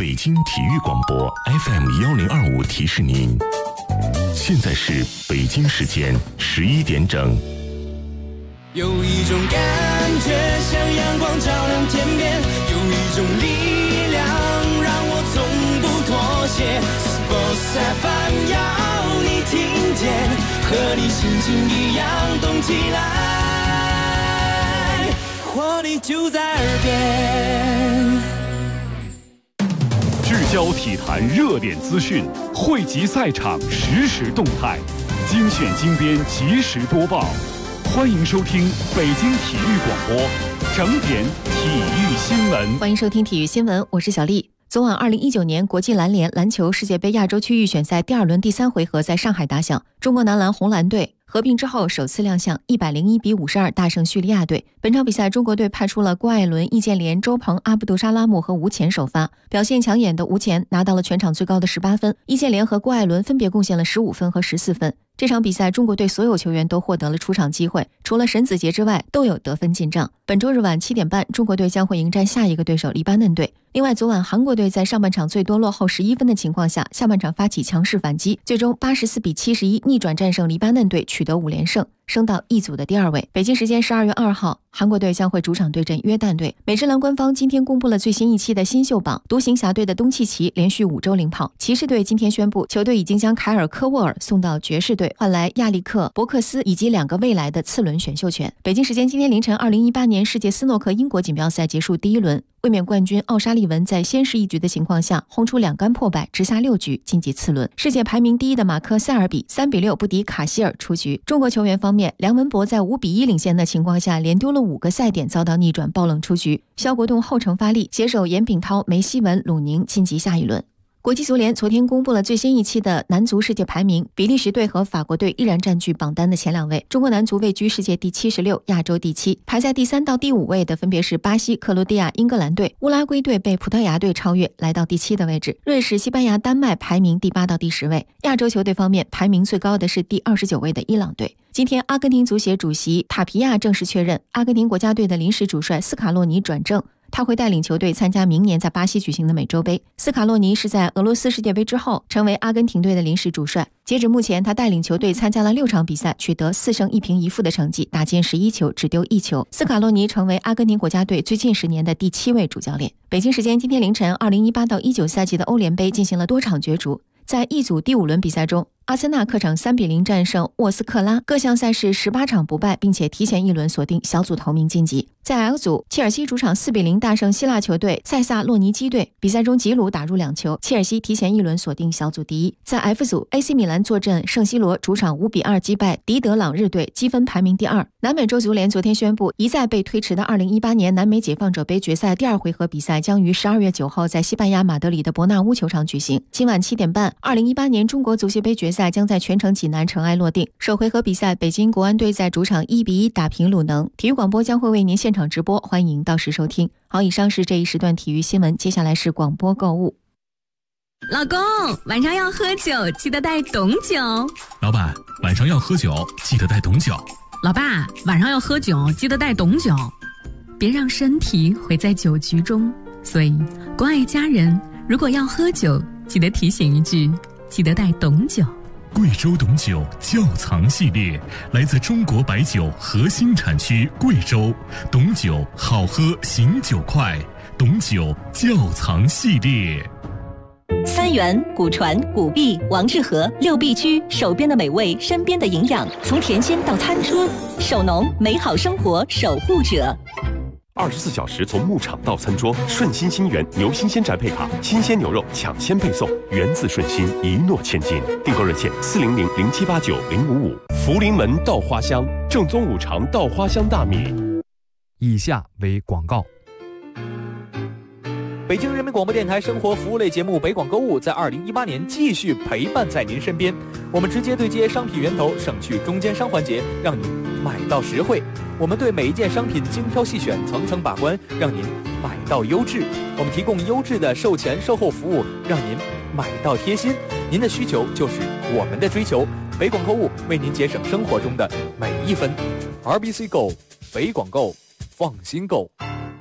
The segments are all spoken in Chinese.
北京体育广播 FM1025提示您，现在是北京时间11点整。 有一种感觉像阳光照亮天边，有一种力量让我从不妥协。Sports FM 要你听见，和你心情一样动起来，活力就在耳边。 聚焦体坛热点资讯，汇集赛场实时动态，精选精编及时播报。欢迎收听北京体育广播整点体育新闻。 欢迎收听体育新闻，我是小丽。昨晚2019年国际篮联篮球世界杯亚洲区预选赛第2轮第3回合在上海打响，中国男篮红蓝队合并之后首次亮相，101-52大胜叙利亚队。本场比赛中国队派出了郭艾伦、易建联、周鹏、阿卜杜沙拉木和吴前首发，表现抢眼的吴前拿到了全场最高的18分，易建联和郭艾伦分别贡献了15分和14分。这场比赛中国队所有球员都获得了出场机会，除了沈子杰之外都有得分进账。本周日晚7点半，中国队将会迎战下一个对手黎巴嫩队。另外，昨晚韩国队在上半场最多落后11分的情况下，下半场发起强势反击，最终84-71逆转战胜黎巴嫩队，取得5连胜，升到一组的第2位。北京时间12月2号，韩国队将会主场对阵约旦队。美职篮官方今天公布了最新一期的新秀榜，独行侠队的东契奇连续5周领跑。骑士队今天宣布，球队已经将凯尔科沃尔送到爵士队，换来亚历克伯克斯以及2个未来的次轮选秀权。北京时间今天凌晨，2018年世界斯诺克英国锦标赛结束第1轮，卫冕冠军奥沙利文在先失一局的情况下轰出2杆破百，直下6局晋级次轮。世界排名第1的马克塞尔比3-6不敌卡希尔出局。中国球员方面，梁文博在5-1领先的情况下连丢了5个赛点，遭到逆转爆冷出局。肖国栋后程发力，携手严炳涛、梅希文、鲁宁晋级下一轮。国际足联昨天公布了最新一期的男足世界排名，比利时队和法国队依然占据榜单的前2位，中国男足位居世界第76，亚洲第7，排在第3到第5位的分别是巴西、克罗地亚、英格兰队，乌拉圭队被葡萄牙队超越，来到第7的位置，瑞士、西班牙、丹麦排名第8到第10位。亚洲球队方面，排名最高的是第29位的伊朗队。今天，阿根廷足协主席塔皮亚正式确认，阿根廷国家队的临时主帅斯卡洛尼转正，他会带领球队参加明年在巴西举行的美洲杯。斯卡洛尼是在俄罗斯世界杯之后成为阿根廷队的临时主帅。截止目前，他带领球队参加了6场比赛，取得4胜1平1负的成绩，打进11球，只丢1球。斯卡洛尼成为阿根廷国家队最近10年的第7位主教练。北京时间今天凌晨，2018-19赛季的欧联杯进行了多场角逐。在一组第5轮比赛中，阿森纳客场3-0战胜沃斯克拉，各项赛事18场不败，并且提前1轮锁定小组头名晋级。在 L 组，切尔西主场4-0大胜希腊球队塞萨洛尼基队，比赛中吉鲁打入2球，切尔西提前1轮锁定小组第1。在 F 组 ，AC 米兰坐镇圣西罗，主场5-2击败迪德朗日队，积分排名第2。南美洲足联昨天宣布，一再被推迟的2018年南美解放者杯决赛第2回合比赛将于12月9号在西班牙马德里的伯纳乌球场举行。今晚7点半，2018年中国足协杯决赛将在全城济南尘埃落定。首回合比赛，北京国安队在主场1-1打平鲁能。体育广播将会为您现场直播，欢迎到时收听。好，以上是这一时段体育新闻，接下来是广播购物。 老公，晚上要喝酒，记得带懂酒。 老板，晚上要喝酒，记得带懂酒。 老爸，晚上要喝酒，记得带懂酒。别让身体毁在酒局中，所以关爱家人，如果要喝酒，记得提醒一句，记得带懂酒。 贵州董酒窖藏系列，来自中国白酒核心产区贵州，董酒好喝醒酒快，董酒窖藏系列。 三元、古传、古碧、王致和6必居，手边的美味，身边的营养，从甜心到餐桌，守农，美好生活守护者。 24小时从牧场到餐桌，顺心新源牛新鲜宅配卡，新鲜牛肉抢先配送，源自顺心，一诺千金。订购热线400-0789-055。福临门稻花香，正宗五常稻花香大米。 以下为广告。 北京人民广播电台生活服务类节目北广购物在2018年继续陪伴在您身边，我们直接对接商品源头，省去中间商环节，让您买到实惠。我们对每一件商品精挑细选，层层把关，让您买到优质。我们提供优质的售前售后服务，让您买到贴心。您的需求就是我们的追求。北广购物为您节省生活中的每一分。RBC Go， 北广购，放心购。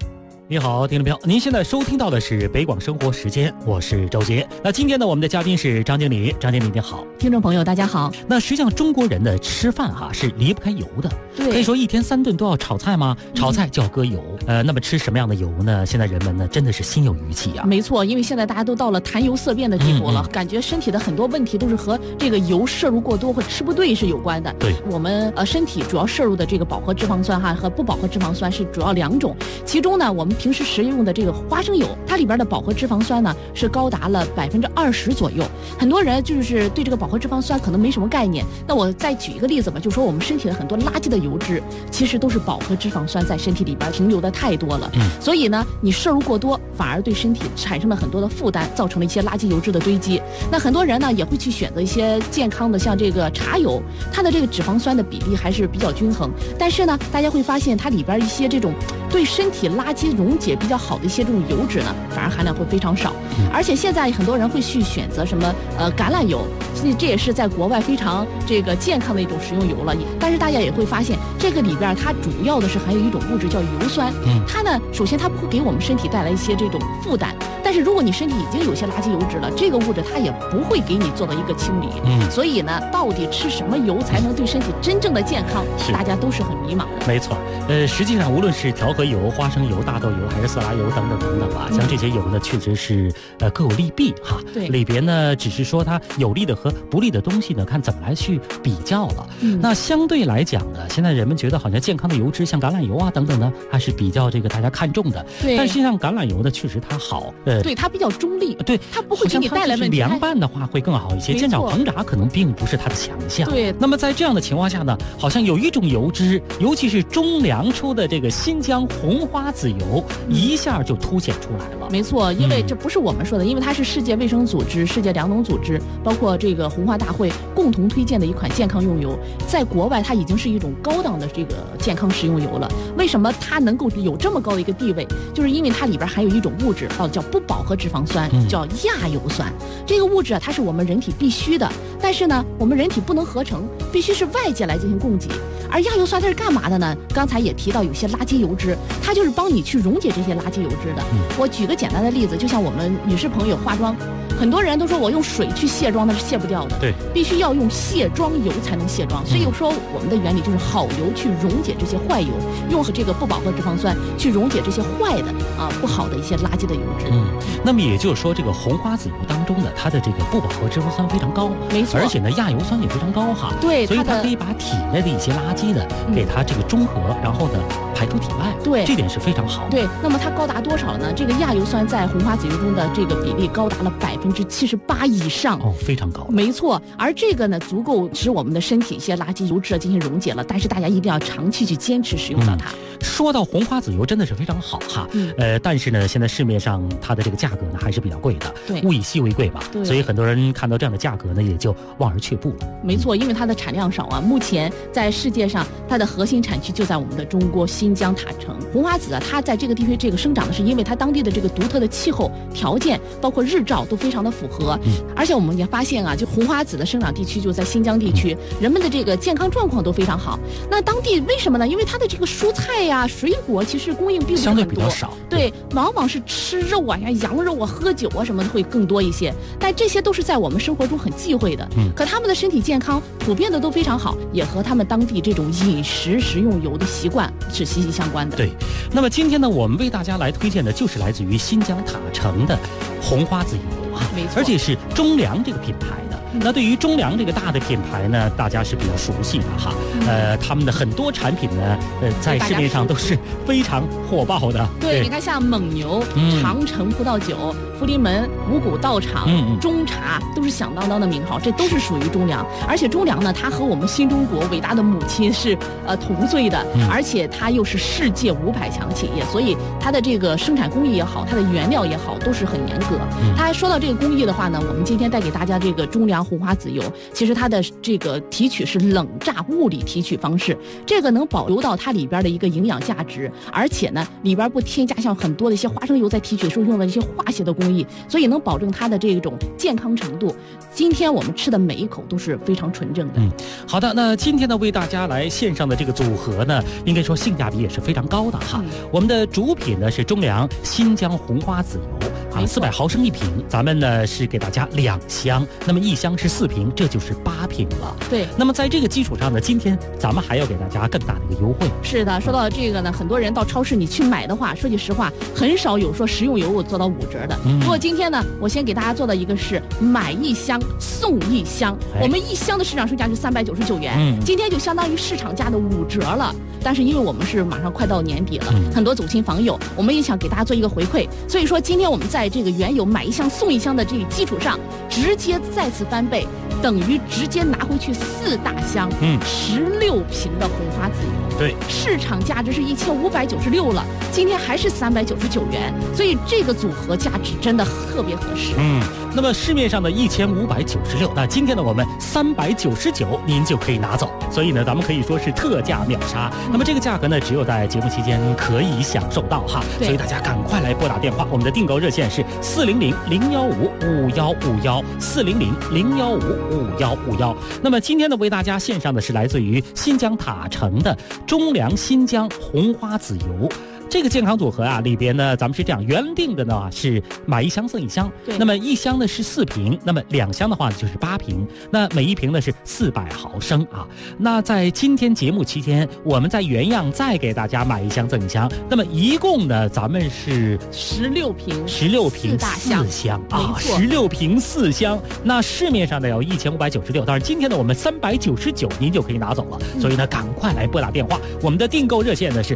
你好，听众朋友，您现在收听到的是北广生活时间，我是周杰。那今天呢，我们的嘉宾是张经理，张经理你好。 听众朋友大家好。 那实际上中国人的吃饭是离不开油的， 对， 可以说一天3顿都要炒菜吗？炒菜就要搁油。那么吃什么样的油呢？现在人们呢真的是心有余悸啊。 没错，因为现在大家都到了谈油色变的地步了，感觉身体的很多问题都是和这个油摄入过多或吃不对是有关的。 对， 我们身体主要摄入的这个饱和脂肪酸和不饱和脂肪酸是主要2种，其中呢我们平时食用的这个花生油，它里边的饱和脂肪酸呢是高达了20%左右。很多人就是对这个饱和脂肪酸可能没什么概念。那我再举一个例子吧，就说我们身体的很多垃圾的油脂，其实都是饱和脂肪酸在身体里边停留的太多了。所以呢，你摄入过多，反而对身体产生了很多的负担，造成了一些垃圾油脂的堆积。那很多人呢也会去选择一些健康的，像这个茶油，它的这个脂肪酸的比例还是比较均衡。但是呢，大家会发现它里边一些这种对身体垃圾溶解比较好的一些这种油脂呢，反而含量会非常少。而且现在很多人会去选择什么橄榄油，这也是在国外非常这个健康的一种食用油了。但是大家也会发现，这个里边它主要的是含有一种物质叫油酸。它呢，首先它不会给我们身体带来一些这种负担，但是如果你身体已经有些垃圾油脂了，这个物质它也不会给你做到一个清理。所以呢，到底吃什么油才能对身体真正的健康，大家都是很迷茫的。 没错，实际上无论是调和油、花生油、大豆油还是色拉油等等等等啊，像这些油呢，确实是各有利弊哈。 对， 里边呢只是说它有利的和不利的东西呢，看怎么来去比较了。那相对来讲呢，现在人们觉得好像健康的油脂，像橄榄油啊等等呢，还是比较这个大家看重的。 对， 但实际上橄榄油呢，确实它好。 对，它比较中立。 对， 它不会给你带来问题。 凉拌的话会更好一些，煎炒烹炸可能并不是它的强项。 对， 那么在这样的情况下呢，好像有一种油脂，尤其是中粮出的这个新疆红花籽油，一下就凸显出来了。 没错，因为这不是我们说的，因为它是世界卫生组织、世界粮农组织，包括这个红花大会共同推荐的一款健康用油，在国外它已经是一种高档的这个健康食用油了。为什么它能够有这么高的一个地位？就是因为它里边含有一种物质，叫不饱和脂肪酸，叫亚油酸。这个物质它是我们人体必须的，但是呢，我们人体不能合成，必须是外界来进行供给。而亚油酸它是干嘛的呢？刚才也提到有些垃圾油脂，它就是帮你去溶解这些垃圾油脂的。我举个简单的例子，就像我们女士朋友化妆，很多人都说我用水去卸妆那是卸不掉的， 对， 必须要用卸妆油才能卸妆。所以说我们的原理就是好油去溶解这些坏油，用这个不饱和脂肪酸去溶解这些坏的不好的一些垃圾的油脂。 那么也就是说，这个红花籽油当中的它的这个不饱和脂肪酸非常高， 没错， 而且呢亚油酸也非常高哈。 对， 所以它可以把体内的一些垃圾的给它这个中和，然后呢排出体外。 对， 这点是非常好的。 对，那么它高达多少呢？这个亚油酸在红花籽油中的这个比例高达了78%以上， 非常高。 没错，而这个呢，足够使我们的身体一些垃圾油脂进行溶解了。但是大家一定要长期去坚持使用到它。 说到红花籽油，真的是非常好哈。但是呢，现在市面上它的这个价格呢还是比较贵的， 对， 物以稀为贵吧。所以很多人看到这样的价格呢，也就望而却步了。 没错，因为它的产量少啊。目前在世界上，它的核心产区就在我们的中国新疆塔城。红花籽它在这个地区这个生长的是因为它当地的这个独特的气候条件，包括日照都非常的符合。而且我们也发现就红花籽的生长地区就在新疆地区，人们的这个健康状况都非常好。那当地为什么呢？因为它的这个蔬菜呀、水果其实供应并不是很多， 相对比较少。 对，往往是吃肉啊、羊肉啊、喝酒啊什么的会更多一些。但这些都是在我们生活中很忌讳的。可他们的身体健康普遍的都非常好，也和他们当地这种饮食食用油的习惯是息息相关的。 对，那么今天呢，我们为大家来推荐的就是来自于新疆塔城的红花籽油啊， 没错， 而且是中粮这个品牌的。那对于中粮这个大的品牌呢，大家是比较熟悉的哈。他们的很多产品呢，在市面上都是非常火爆的。 对，你看像蒙牛、长城葡萄酒、福临门、五谷道场、中茶，都是响当当的名号，这都是属于中粮。而且中粮呢，它和我们新中国伟大的母亲是同岁的，而且它又是世界500强企业，所以它的这个生产工艺也好，它的原料也好，都是很严格。它还说到这这个工艺的话呢，我们今天带给大家这个中粮红花籽油，其实它的这个提取是冷榨物理提取方式，这个能保留到它里边的一个营养价值，而且呢里边不添加像很多的一些花生油在提取时候用的一些化学的工艺，所以能保证它的这种健康程度。今天我们吃的每一口都是非常纯正的。 好的，那今天呢为大家来献上的这个组合呢，应该说性价比也是非常高的哈。我们的主品呢是中粮新疆红花籽油。400毫升1瓶，咱们呢是给大家2箱，那么1箱是4瓶，这就是8瓶了。 对， 那么在这个基础上呢，今天咱们还要给大家更大的一个优惠。 是的，说到这个呢，很多人到超市你去买的话，说句实话，很少有说食用油做到5折的。不过今天呢，我先给大家做的一个是买1箱送1箱，我们1箱的市场售价是399元，今天就相当于市场价的5折了。但是因为我们是马上快到年底了，很多走亲访友，我们也想给大家做一个回馈，所以说今天我们在这个原有买1箱送1箱的这个基础上，直接再次翻倍，等于直接拿回去4大箱，16瓶的红花籽油。 对， 市场价值是1596了，今天还是399元，所以这个组合价值真的特别合适。 那么市面上的1596，那今天呢我们399您就可以拿走，所以呢咱们可以说是特价秒杀。那么这个价格呢只有在节目期间可以享受到哈，所以大家赶快来拨打电话，我们的订购热线是400-015-5151，400-015-5151。那么今天呢为大家献上的是来自于新疆塔城的中粮新疆红花籽油。这个健康组合啊，里边呢，咱们是这样原定的呢，是买1箱送1箱。那么1箱呢是4瓶，那么2箱的话就是8瓶。那每1瓶呢是400毫升啊。那在今天节目期间，我们在原样再给大家买1箱赠1箱。那么一共呢，咱们是 16瓶 4箱啊，16瓶4箱。那市面上呢有1596，但是今天呢我们399您就可以拿走了。所以呢，赶快来拨打电话，我们的订购热线呢是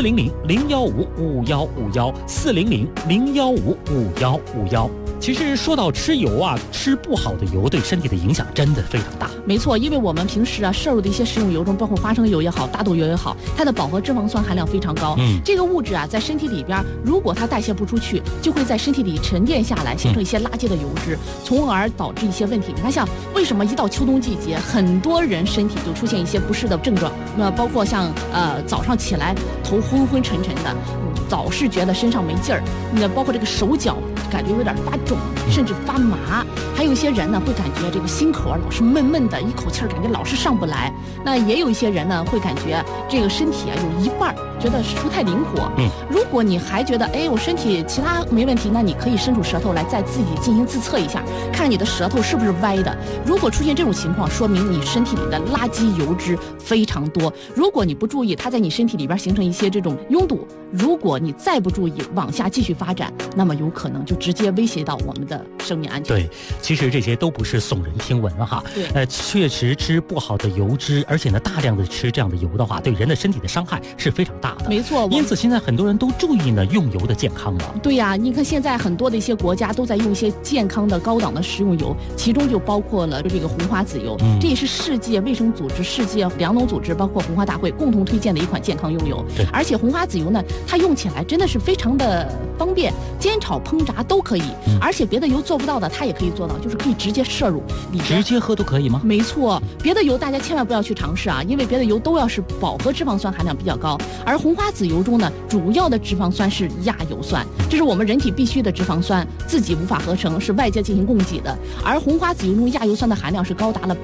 400-015-5151，400-015-5151。其实说到吃油啊，吃不好的油对身体的影响真的非常大。 没错，因为我们平时摄入的一些食用油中，包括花生油也好，大豆油也好，它的饱和脂肪酸含量非常高。这个物质啊，在身体里边，如果它代谢不出去，就会在身体里沉淀下来，形成一些垃圾的油脂，从而导致一些问题。你看，像为什么一到秋冬季节，很多人身体就出现一些不适的症状？那包括像早上起来头昏昏沉沉的，老是觉得身上没劲儿，那包括这个手脚感觉有点发肿，甚至发麻。还有一些人呢，会感觉这个心口老是闷闷的，一口气儿感觉老是上不来。那也有一些人呢，会感觉这个身体啊有一半觉得是不太灵活。如果你还觉得我身体其他没问题，那你可以伸出舌头来，再自己进行自测一下，看你的舌头是不是歪的。如果出现这种情况，说明你身体里的垃圾油脂非常多。如果你不注意，它在你身体里边形成一些这种拥堵，如果你再不注意往下继续发展，那么有可能就直接威胁到我们的生命安全。 对，其实这些都不是耸人听闻哈。确实吃不好的油脂，而且呢大量的吃这样的油的话，对人的身体的伤害是非常大的。 没错， 因此现在很多人都注意呢用油的健康了。 对呀，你看现在很多的一些国家都在用一些健康的高档的食用油，其中就包括了这个红花籽油。这也是世界卫生组织、世界粮农组织包括红花大会共同推荐的一款健康用油。而且红花籽油呢，它用起来真的是非常的方便，煎炒烹炸都可以。而且别的油做不到的，它也可以做到，就是可以直接摄入里边， 直接喝都可以吗？ 没错，别的油大家千万不要去尝试啊，因为别的油都要是饱和脂肪酸含量比较高，而红花籽油中呢，主要的脂肪酸是亚油酸，这是我们人体必须的脂肪酸，自己无法合成，是外界进行供给的。而红花籽油中亚油酸的含量是高达了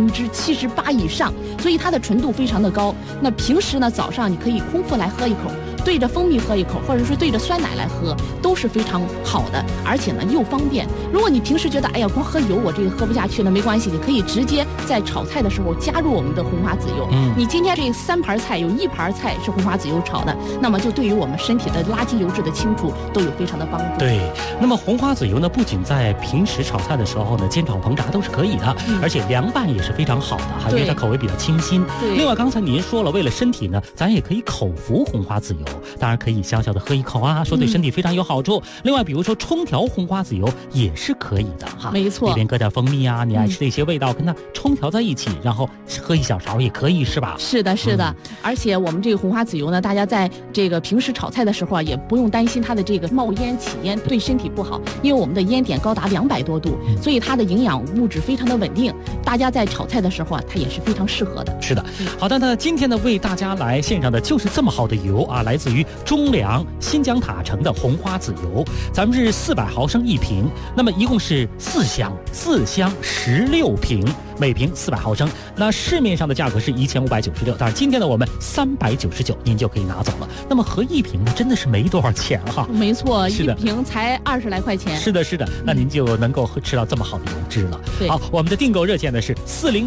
78%以上，所以它的纯度非常的高。那平时呢，早上你可以空腹来喝一口，对着蜂蜜喝一口，或者说对着酸奶来喝，都是非常好的，而且呢又方便。如果你平时觉得光喝油我这个喝不下去呢，没关系，你可以直接在炒菜的时候加入我们的红花籽油。你今天这3盘菜有1盘菜是红花籽油炒的，那么就对于我们身体的垃圾油脂的清除都有非常的帮助。 对，那么红花籽油呢，不仅在平时炒菜的时候呢，煎炒烹炸都是可以的，而且凉拌也是非常好的，因为它口味比较清新。另外刚才您说了，为了身体呢，咱也可以口服红花籽油。 当然可以小小的喝一口啊，说对身体非常有好处。另外，比如说冲调红花籽油也是可以的哈， 没错， 里边搁点蜂蜜啊，你爱吃的一些味道跟它冲调在一起，然后喝一小勺也可以，是吧？ 是的，是的。而且我们这个红花籽油呢，大家在这个平时炒菜的时候啊，也不用担心它的这个冒烟起烟对身体不好，因为我们的烟点高达200多度，所以它的营养物质非常的稳定。大家在炒菜的时候啊，它也是非常适合的。 是的，好的，那今天呢为大家来献上的就是这么好的油啊，来自于中粮新疆塔城的红花籽油，咱们是400毫升1瓶，那么一共是4箱16瓶，每瓶400毫升。那市面上的价格是1596，但是今天呢我们399，您就可以拿走了。那么合1瓶呢真的是没多少钱哈。 没错， 是的， 一瓶才20来块钱。 是的，是的，那您就能够吃到这么好的油脂了。好，我们的订购热线呢是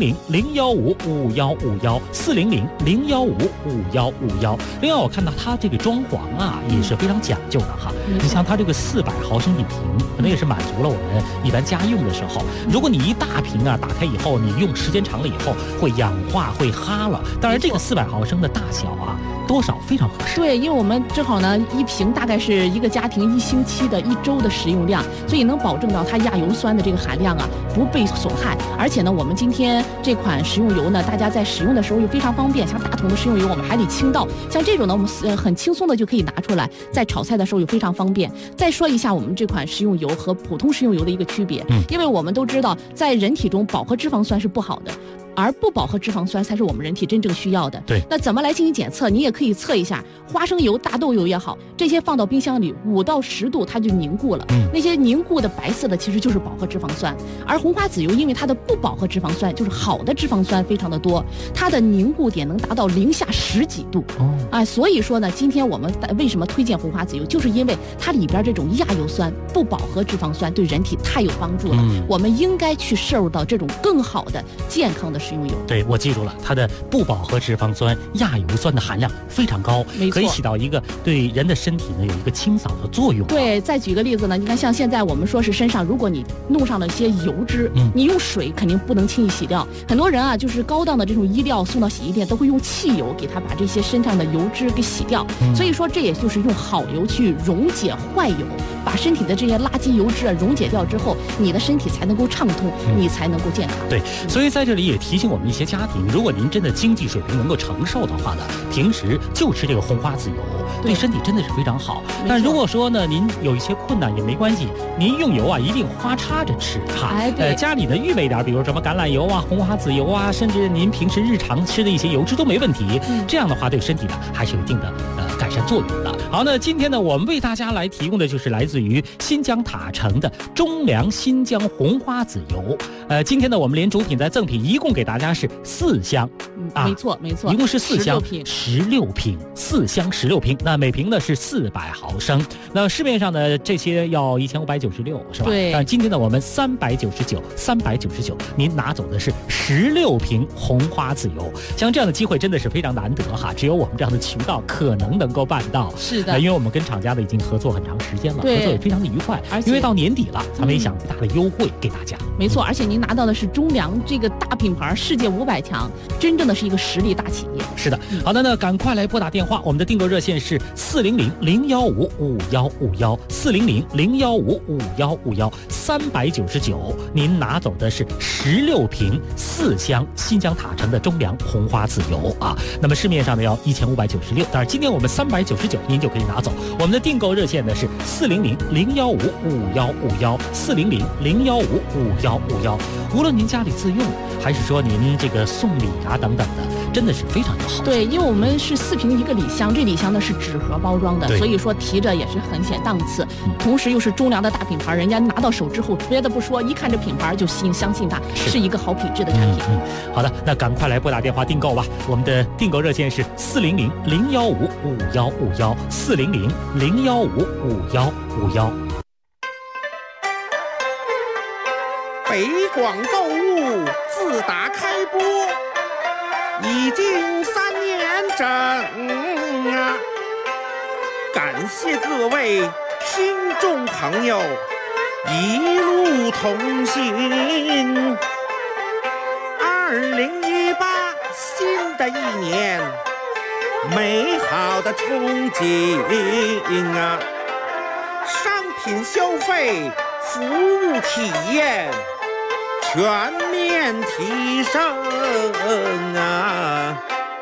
400-015-5151，400-015-5151。另外，我看到它这个装潢啊也是非常讲究的哈。你像它这个400毫升1瓶，可能也是满足了我们一般家用的时候。如果你一大瓶啊打开以后，你用时间长了以后会氧化会哈了。当然，这个400毫升的大小啊，多少非常合适。 对，因为我们正好呢，一瓶大概是一个家庭1星期的1周的食用量，所以能保证到它亚油酸的这个含量啊不被损害。而且呢，我们今天这款食用油呢，大家在使用的时候又非常方便。像大桶的食用油，我们还得倾倒，像这种呢，我们很轻松的就可以拿出来，在炒菜的时候又非常方便。再说一下我们这款食用油和普通食用油的一个区别，因为我们都知道，在人体中饱和脂肪酸是不好的。而不饱和脂肪酸才是我们人体真正需要的。 对， 那怎么来进行检测？你也可以测一下花生油、大豆油也好，这些放到冰箱里5到10度，它就凝固了。那些凝固的白色的其实就是饱和脂肪酸。而红花籽油，因为它的不饱和脂肪酸就是好的脂肪酸非常的多，它的凝固点能达到零下10几度。所以说呢，今天我们为什么推荐红花籽油，就是因为它里边这种亚油酸、不饱和脂肪酸对人体太有帮助了。我们应该去摄入到这种更好的健康的食用油。 对，我记住了，它的不饱和脂肪酸、亚油酸的含量非常高，可以起到一个对人的身体呢有一个清扫的作用。 对，再举个例子呢，你看像现在我们说是身上，如果你弄上了一些油脂，你用水肯定不能轻易洗掉。很多人啊，就是高档的这种衣料送到洗衣店，都会用汽油给它把这些身上的油脂给洗掉。所以说，这也就是用好油去溶解坏油，把身体的这些垃圾油脂溶解掉之后，你的身体才能够畅通，你才能够健康。 对，所以在这里也提醒我们一些家庭，如果您真的经济水平能够承受的话呢，平时就吃这个红花籽油，对身体真的是非常好。但如果说呢，您有一些困难也没关系，您用油啊一定花插着吃哈。家里呢预备一点，比如什么橄榄油啊、红花籽油啊，甚至您平时日常吃的一些油脂都没问题。这样的话对身体呢还是有一定的改善作用的。好，那今天呢，我们为大家来提供的就是来自于新疆塔城的中粮新疆红花籽油。今天呢，我们连主品再赠品，一共给大家是4箱。 没错， 一共是4箱16瓶，4箱16瓶。那每瓶呢是400毫升。那市面上的这些要1596，是吧？ 对。 但今天呢，我们399，您拿走的是16瓶红花籽油。像这样的机会真的是非常难得哈，只有我们这样的渠道可能够办到。 是的， 因为我们跟厂家呢已经合作很长时间了，合作也非常的愉快。 而且因为到年底了，咱们也想大的优惠给大家。 没错，而且您拿到的是中粮这个大品牌，世界500强，真正的是一个实力大企业。 是的，好的，那赶快来拨打电话，我们的订购热线是400-015-5151，400-015-5151，399，您拿走的是16瓶4箱新疆塔城的中粮红花籽油啊。那么市面上呢要1596，但是今天我们399，您就可以拿走。我们的订购热线呢是400-015-5151，400-015-5151。无论您家里自用，还是说您这个送礼啊等等的，真的是非常的好。 对，因为我们是4瓶一个礼箱，这礼箱呢是纸盒包装的，所以说提着也是很显档次。同时又是中粮的大品牌，人家拿到手之后，别的不说，一看这品牌就相信它是一个好品质的产品。 好的，那赶快来拨打电话订购吧。我们的订购热线是400-015-5151，400-015-5151。 北广购物自打开播已经3年整啊！感谢各位听众朋友一路同行。2018新的一年美好的憧憬啊！商品消费、服务体验全面提升啊！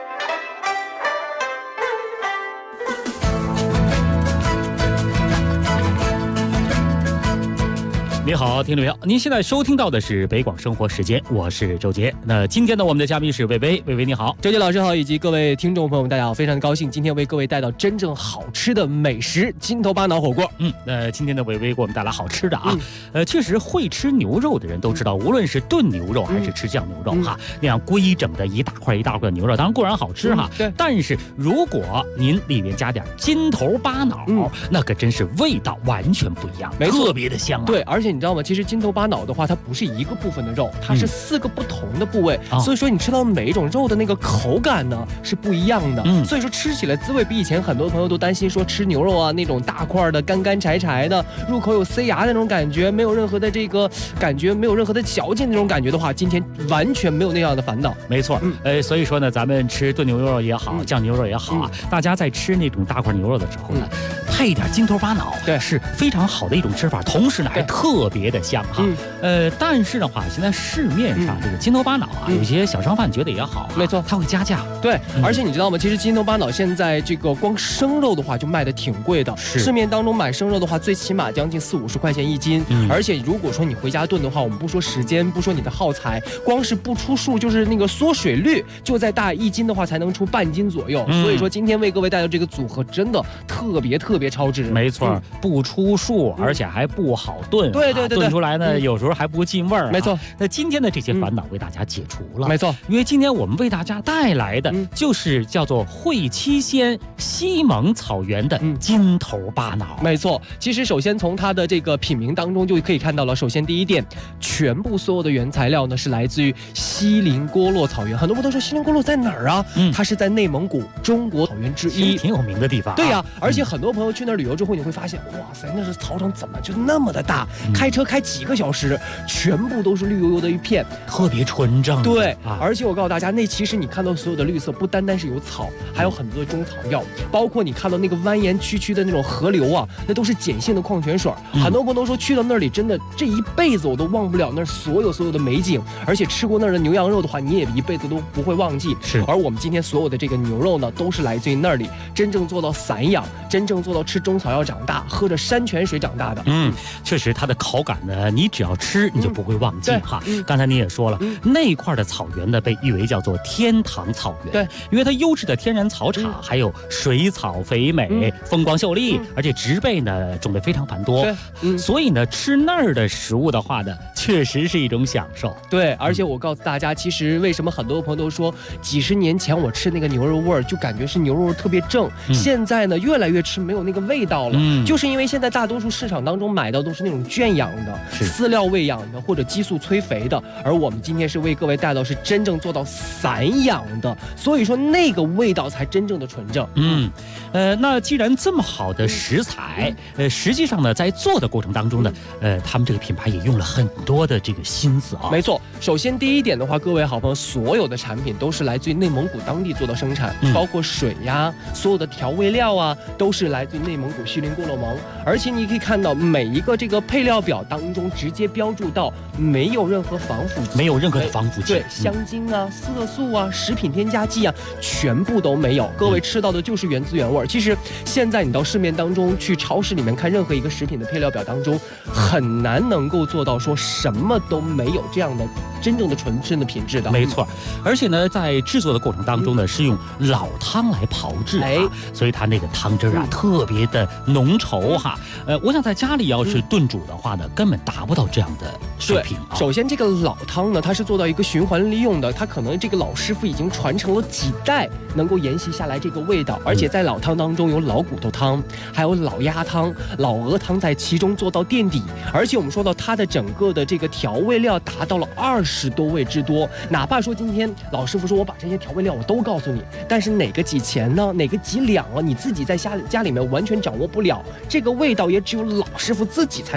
你好，听众朋友，您现在收听到的是北广生活时间，我是周杰。那今天呢，我们的嘉宾是薇薇，薇薇你好， 周杰老师好，以及各位听众朋友们，大家好，非常的高兴今天为各位带到真正好吃的美食——金头巴脑火锅。 那今天的薇薇给我们带来好吃的啊。确实会吃牛肉的人都知道，无论是炖牛肉还是吃酱牛肉哈，那样规整的一大块一大块的牛肉，当然固然好吃哈。 对。 但是如果您里面加点金头巴脑，那可真是味道完全不一样，特别的香啊。 对，而且你知道吗？其实金头巴脑的话，它不是一个部分的肉，它是4个不同的部位，所以说你吃到每一种肉的那个口感呢是不一样的。所以说吃起来滋味比以前很多朋友都担心说吃牛肉啊那种大块的干干柴柴的，入口有塞牙的那种感觉，没有任何的这个感觉，没有任何的嚼劲那种感觉的话，今天完全没有那样的烦恼。 没错，所以说呢，咱们吃炖牛肉也好，酱牛肉也好啊，大家在吃那种大块牛肉的时候呢，配一点金头巴脑， 对， 是非常好的一种吃法，同时呢还特别的香哈。但是的话，现在市面上这个金头巴脑啊，有些小商贩觉得也好， 没错， 它会加价。 对，而且你知道吗？其实金头巴脑现在这个光生肉的话就卖的挺贵的，市面当中买生肉的话，最起码将近40-50块钱一斤。而且如果说你回家炖的话，我们不说时间，不说你的耗材，光是不出数，就是那个缩水率，就在大1斤的话才能出半斤左右。所以说今天为各位带来这个组合，真的特别超值。 没错，不出数，而且还不好炖。 对， 炖出来呢，有时候还不进味儿。 没错， 那今天的这些烦恼为大家解除了。 没错， 因为今天我们为大家带来的就是叫做会七仙西蒙草原的金头巴脑。 没错，其实首先从它的这个品名当中就可以看到了。首先第一点，全部所有的原材料呢是来自于锡林郭勒草原。很多朋友都说锡林郭勒在哪儿啊？它是在内蒙古中国草原之一， 挺有名的地方。 对呀，而且很多朋友去那儿旅游之后，你会发现，哇塞，那是草场怎么就那么的大？开车开几个小时，全部都是绿油油的一片， 特别纯正。 对，而且我告诉大家，那其实你看到所有的绿色，不单单是有草，还有很多的中草药，包括你看到那个蜿蜒曲曲的那种河流啊，那都是碱性的矿泉水。很多朋友都说去到那里，真的这一辈子我都忘不了那所有的美景，而且吃过那儿的牛羊肉的话，你也一辈子都不会忘记。 是， 而我们今天所有的这个牛肉呢，都是来自于那里真正做到散养，真正做到吃中草药长大，喝着山泉水长大的。 确实它的口感呢，你只要吃你就不会忘记哈。刚才你也说了，那块的草原呢被誉为叫做天堂草原。 对， 因为它优质的天然草场，还有水草肥美，风光秀丽，而且植被呢种类非常繁多。所以呢吃那儿的食物的话呢，确实是一种享受。 对，而且我告诉大家，其实为什么很多朋友都说几十年前我吃那个牛肉味儿就感觉是牛肉特别正，现在呢越来越吃没有那个味道了，就是因为现在大多数市场当中买到都是那种圈养的、饲料喂养的或者激素催肥的，而我们今天是为各位带到是真正做到散养的，所以说那个味道才真正的纯正。 那既然这么好的食材，实际上呢在做的过程当中呢，他们这个品牌也用了很多的这个心思啊。 没错，首先第一点的话，各位好朋友，所有的产品都是来自于内蒙古当地做到生产，包括水呀，所有的调味料啊，都是来自于内蒙古锡林郭勒盟。而且你可以看到每一个这个配料表当中直接标注到没有任何防腐剂， 没有任何的防腐剂， 对，香精啊、色素啊、食品添加剂啊，全部都没有。各位吃到的就是原汁原味。其实现在你到市面当中去超市里面看任何一个食品的配料表当中，很难能够做到说什么都没有这样的真正的纯正的品质的。 没错，而且呢，在制作的过程当中呢，是用老汤来炮制所以它那个汤汁啊特别的浓稠哈。我想在家里要是炖煮的话呢，根本达不到这样的水平。 首先这个老汤呢，它是做到一个循环利用的，它可能这个老师傅已经传承了几代，能够沿袭下来这个味道。而且在老汤当中有老骨头汤，还有老鸭汤、老鹅汤在其中做到垫底。而且我们说到它的整个的这个调味料达到了20多味之多。哪怕说今天老师傅说我把这些调味料我都告诉你，但是哪个几钱呢？哪个几两啊？你自己在家里面完全掌握不了，这个味道也只有老师傅自己才能够懂。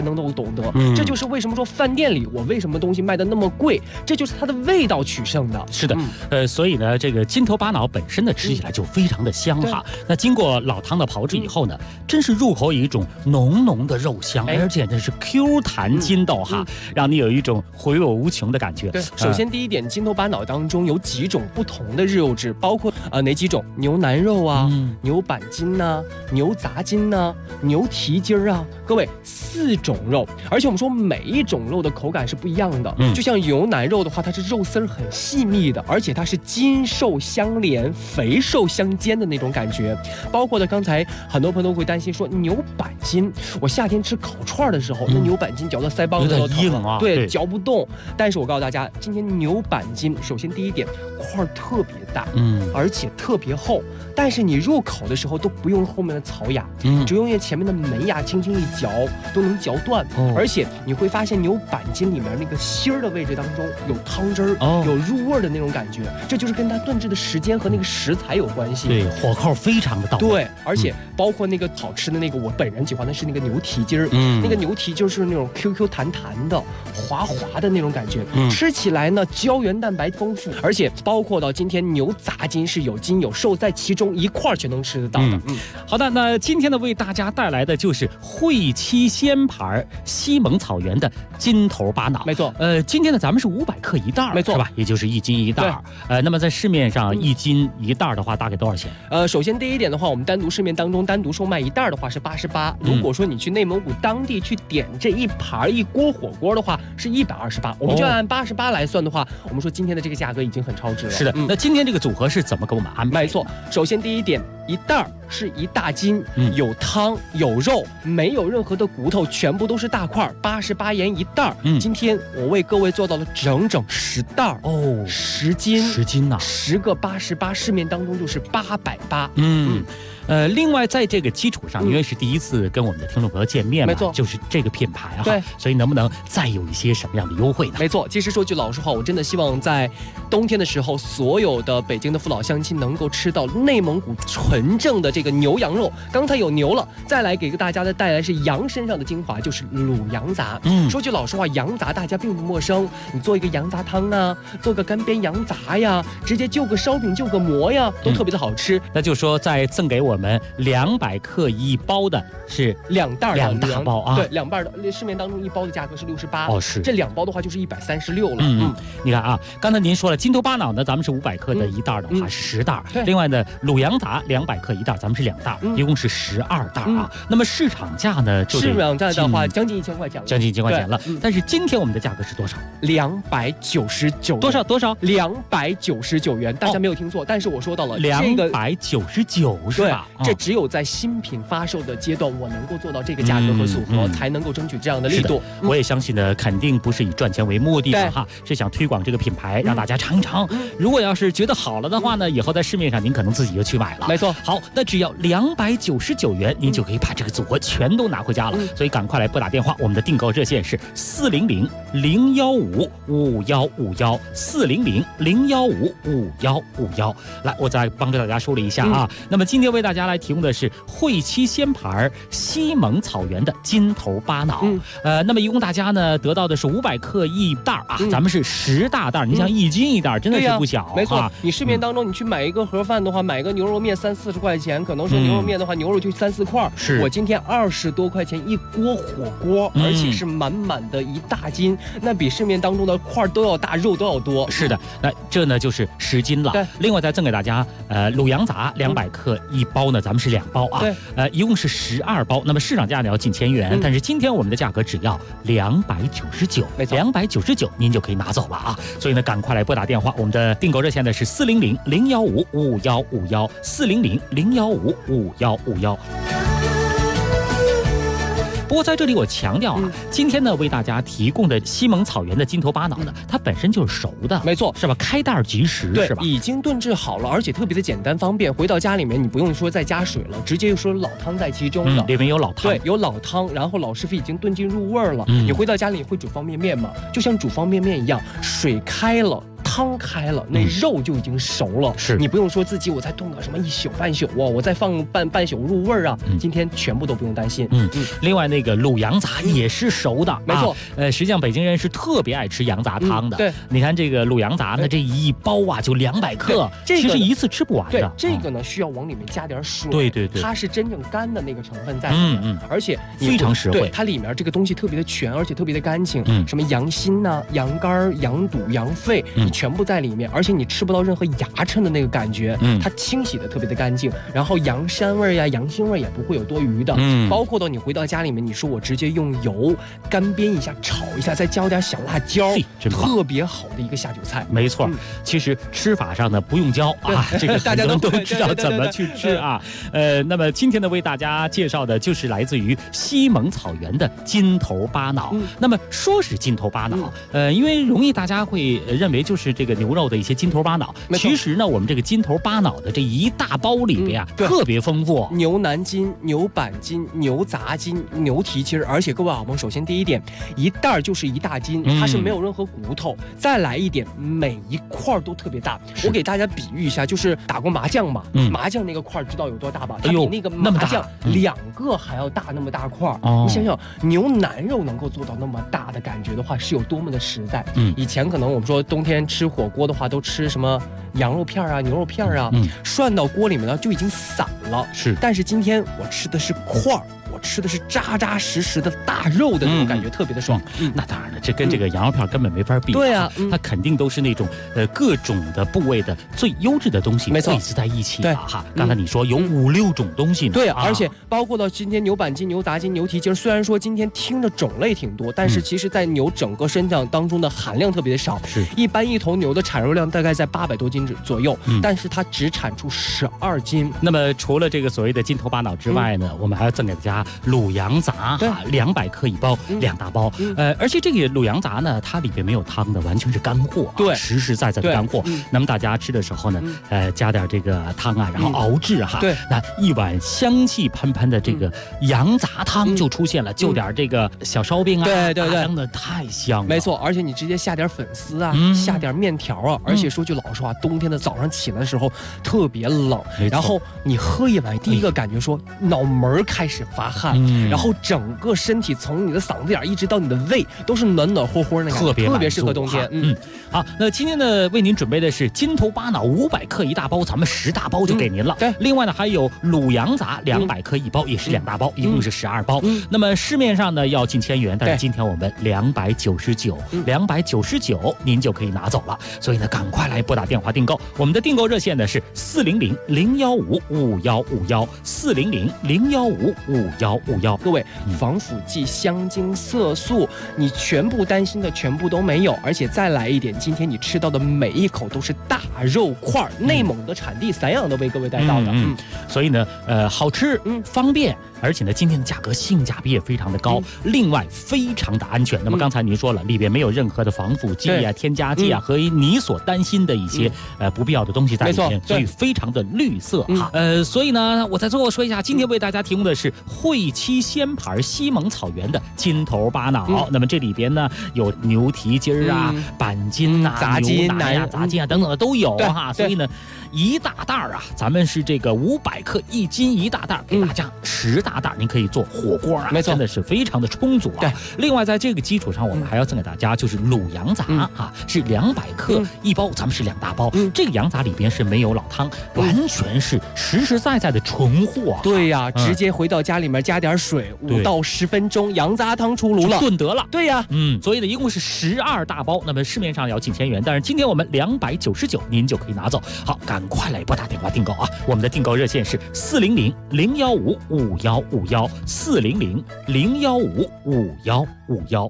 懂得。这就是为什么说饭店里我为什么东西卖的那么贵，这就是它的味道取胜的。 是的，所以呢，这个金头巴脑本身呢吃起来就非常的香哈。那经过老汤的炮制以后呢，真是入口有一种浓浓的肉香，而且呢是 Q 弹筋道哈，让你有一种回味无穷的感觉。 对，首先第一点，金头巴脑当中有几种不同的肉质，包括哪几种？牛腩肉啊，牛板筋呐，牛杂筋呐，牛蹄筋啊，各位4种肉，而且我们说每一种肉的口感是不一样的。就像牛腩肉的话，它是肉丝很细密的，而且它是筋瘦相连、肥瘦相间的那种感觉。包括的刚才很多朋友都会担心说牛板筋，我夏天吃烤串的时候，那牛板筋嚼到腮帮子有点硬啊， 对，嚼不动。但是我告诉大家，今天牛板筋，首先第一点，块特别大，而且特别厚，但是你入口的时候都不用后面的槽牙，只用前面的门牙轻轻一嚼都能嚼断。而且你会发现牛板筋里面那个芯儿的位置当中有汤汁儿，有入味的那种感觉，这就是跟它炖制的时间和那个食材有关系。 对，火候非常的到位。 对，而且包括那个好吃的那个，我本人喜欢的是那个牛蹄筋儿，那个牛蹄筋是那种 QQ 弹弹的、滑滑的那种感觉，吃起来呢胶原蛋白丰富，而且包括到今天牛杂筋是有筋有瘦在其中一块全能吃得到的。 好的，那今天呢为大家带来的就是汇七鲜牌西蒙草原的金头巴脑。 没错， 今天呢咱们是500克一袋， 没错， 是吧？也就是1斤1袋。那么在市面上1斤1袋的话，大概多少钱？ 首先第一点的话，我们单独市面当中单独售卖一袋的话是88，如果说你去内蒙古当地去点这一盘一锅火锅的话是128，我们就按88来算的话，我们说今天的这个价格已经很超值了。 是的，那今天这个组合是怎么给我们安排？ 没错，首先第一点，一袋是1大斤，有汤有肉，没有任何的骨头，全部都是大块，88元一袋。今天我为各位做到了整整10袋，10斤呐，10个88，市面当中就是880。 另外在这个基础上，因为是第一次跟我们的听众朋友见面嘛， 没错， 就是这个品牌对， 所以能不能再有一些什么样的优惠呢？ 没错，其实说句老实话，我真的希望在冬天的时候，所有的北京的父老乡亲能够吃到内蒙古纯正的这个牛羊肉。刚才有牛了，再来给大家的带来是羊身上的精华，就是卤羊杂。说句老实话，羊杂大家并不陌生，你做一个羊杂汤啊，做个干煸羊杂呀，直接就个烧饼就个馍呀，都特别的好吃。 那就说再赠给我们200克一包的是 2袋 2大包啊， 对，2袋的，市面当中一包的价格是68， 是这2包的话就是136了。 你看啊，刚才您说了金头巴脑呢，咱们是500克的一袋的话是10袋，另外呢卤羊杂200克一袋，咱们是2袋，一共是12袋啊。那么市场价呢， 市场价的话将近1000块钱了， 将近1000块钱了。但是今天我们的价格是多少 ？299， 多少 ？299元，大家没有听错，但是我说到了 299是吧？ 这只有在新品发售的阶段，我能够做到这个价格和组合，才能够争取这样的力度。 我也相信呢，肯定不是以赚钱为目的的哈，是想推广这个品牌，让大家尝一尝。如果要是觉得好了的话呢，以后在市面上您可能自己就去买了。 没错， 好，那只要299元，您就可以把这个组合全都拿回家了。所以赶快来拨打电话，我们的订购热线是400-015-5151，400-015-5151。来，我再帮着大家说了一下啊。那么今天为大家来提供的是汇七鲜牌西蒙草原的金头巴脑。那么一共大家呢得到的是500克一袋啊，咱们是10大袋，你像1斤一袋，真的是不小。 没错，你市面当中你去买一个盒饭的话，买个牛肉面30-40块钱，可能说牛肉面的话，牛肉就3-4块。 是我今天20多块钱一锅火锅，而且是满满的1大斤，那比市面当中的块都要大，肉都要多。 是的，那这呢就是10斤了。另外再赠给大家卤羊杂200克一包呢，咱们是2包啊。一共是12包，那么市场价呢要近1000元，但是今天我们的价格只要299， 没错 ，299您就可以拿走了啊。所以呢，赶快来拨打电话，我们的订购热线呢是400-015-5151，400-015-5151。不过在这里我强调啊，今天呢为大家提供的西蒙草原的金头巴脑呢，它本身就是熟的， 没错， 是吧？开袋即食， 对， 是吧？ 已经炖制好了，而且特别的简单方便。回到家里面，你不用说再加水了，直接就说老汤在其中了， 里面有老汤， 对，有老汤，然后老师傅已经炖进入味儿了。你回到家里会煮方便面吗？就像煮方便面一样，水开了， 汤开了，那肉就已经熟了。 是你不用说自己我再炖个什么1宿半宿我再放半宿入味儿啊。今天全部都不用担心。 另外那个卤羊杂也是熟的， 没错。 实际上北京人是特别爱吃羊杂汤的。 对， 你看这个卤羊杂呢，这一包啊就200克，其实一次吃不完的。 对，这个呢需要往里面加点水。 对， 它是真正干的那个成分在里面。而且非常实惠。 对，它里面这个东西特别的全，而且特别的干净。什么羊心呐、羊肝、羊肚、羊肺，你全部在里面，而且你吃不到任何牙碜的那个感觉。它清洗的特别的干净，然后羊膻味呀、羊腥味也不会有多余的。包括到你回到家里面，你说我直接用油干煸一下、炒一下，再浇点小辣椒，特别好的一个下酒菜。 没错，其实吃法上呢不用教啊，这个大家都知道怎么去吃啊。那么今天呢为大家介绍的就是来自于西蒙草原的金头巴脑。那么说是金头巴脑，因为容易大家会认为就是这个牛肉的一些金头巴脑，其实呢我们这个金头巴脑的这一大包里边啊特别丰富， 牛腩筋、牛板筋、牛杂筋、牛蹄筋，而且各位好朋友，首先第一点，一袋就是一大斤，它是没有任何骨头。再来一点，每一块都特别大。我给大家比喻一下，就是打过麻将嘛，麻将那个块知道有多大吧？它比那个麻将2个还要大那么大块。你想想，牛腩肉能够做到那么大的感觉的话，是有多么的实在。以前可能我们说冬天吃火锅的话，都吃什么羊肉片啊、牛肉片啊，涮到锅里面呢就已经散了。但是今天我吃的是块儿。我吃的是扎扎实实的大肉的那种感觉，特别的爽。 那当然了，这跟这个羊肉片根本没法比。 对啊， 它肯定都是那种各种的部位的最优质的东西汇集在一起的哈。刚才你说有5、6种东西呢。 对，而且包括到今天牛板筋、牛杂筋、牛蹄筋，虽然说今天听着种类挺多，但是其实在牛整个身上当中的含量特别的少。一般一头牛的产肉量大概在800多斤左右，但是它只产出12斤。 那么除了这个所谓的金头巴脑之外呢，我们还要赠给大家卤羊杂，200克一包，2大包。而且这个卤羊杂呢，它里边没有汤的，完全是干货，对，实实在在的干货。那么大家吃的时候呢，加点这个汤啊，然后熬制哈，对，那一碗香气喷喷的这个羊杂汤就出现了，就点这个小烧饼啊，对，真的太香了。 没错，而且你直接下点粉丝啊，下点面条啊，而且说句老实话，冬天的早上起来的时候特别冷，然后你喝一碗，第一个感觉说脑门开始发汗。然后整个身体从你的嗓子眼一直到你的胃都是暖暖和和的感觉，特别适合冬天。 好，那今天呢为您准备的是金头巴脑500克一大包，咱们10大包就给您了。对，另外呢还有卤羊杂200克一包，也是2大包，一共是12包。那么市面上呢要近1000元，但是今天我们299，299您就可以拿走了。所以呢赶快来拨打电话订购，我们的订购热线呢是400-015-5151，400-015-5151。 各位，防腐剂、香精、色素，你全部担心的全部都没有，而且再来一点，今天你吃到的每一口都是大肉块，内蒙的产地散养的为各位带到的。 所以呢，好吃，方便。而且呢，今天的价格性价比也非常的高，另外非常的安全。那么刚才您说了，里边没有任何的防腐剂啊、添加剂啊和你所担心的一些不必要的东西在里面，所以非常的绿色哈。所以呢，我在最后说一下，今天为大家提供的是汇七鲜牌西蒙草原的金头巴脑。那么这里边呢有牛蹄筋啊、板筋啊、 杂筋啊、杂筋啊等等的都有哈。所以呢，一大袋啊，咱们是这个500克1斤一大袋，给大家10大袋，您可以做火锅啊，真的是非常的充足啊。对，另外在这个基础上，我们还要赠给大家就是卤羊杂啊，是200克一包，咱们是2大包。这个羊杂里边是没有老汤，完全是实实在在的纯货。 对呀，直接回到家里面加点水，5到10分钟，羊杂汤出炉了， 炖得了。 对呀， 所以呢，一共是12大包。那么市面上要近1000元，但是今天我们299，您就可以拿走。好，赶快来拨打电话订购啊！我们的订购热线是400-015-5151，400-015-5151。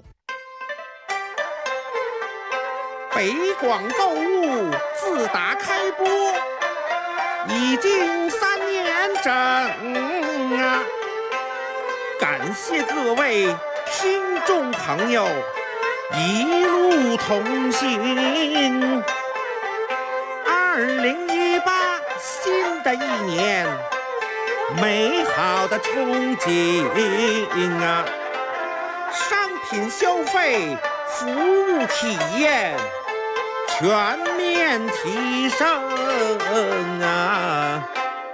北广购物自打开播已经3年整啊！感谢各位听众朋友一路同行。2018新的一年，美好的憧憬啊！商品消费、服务体验全面提升啊！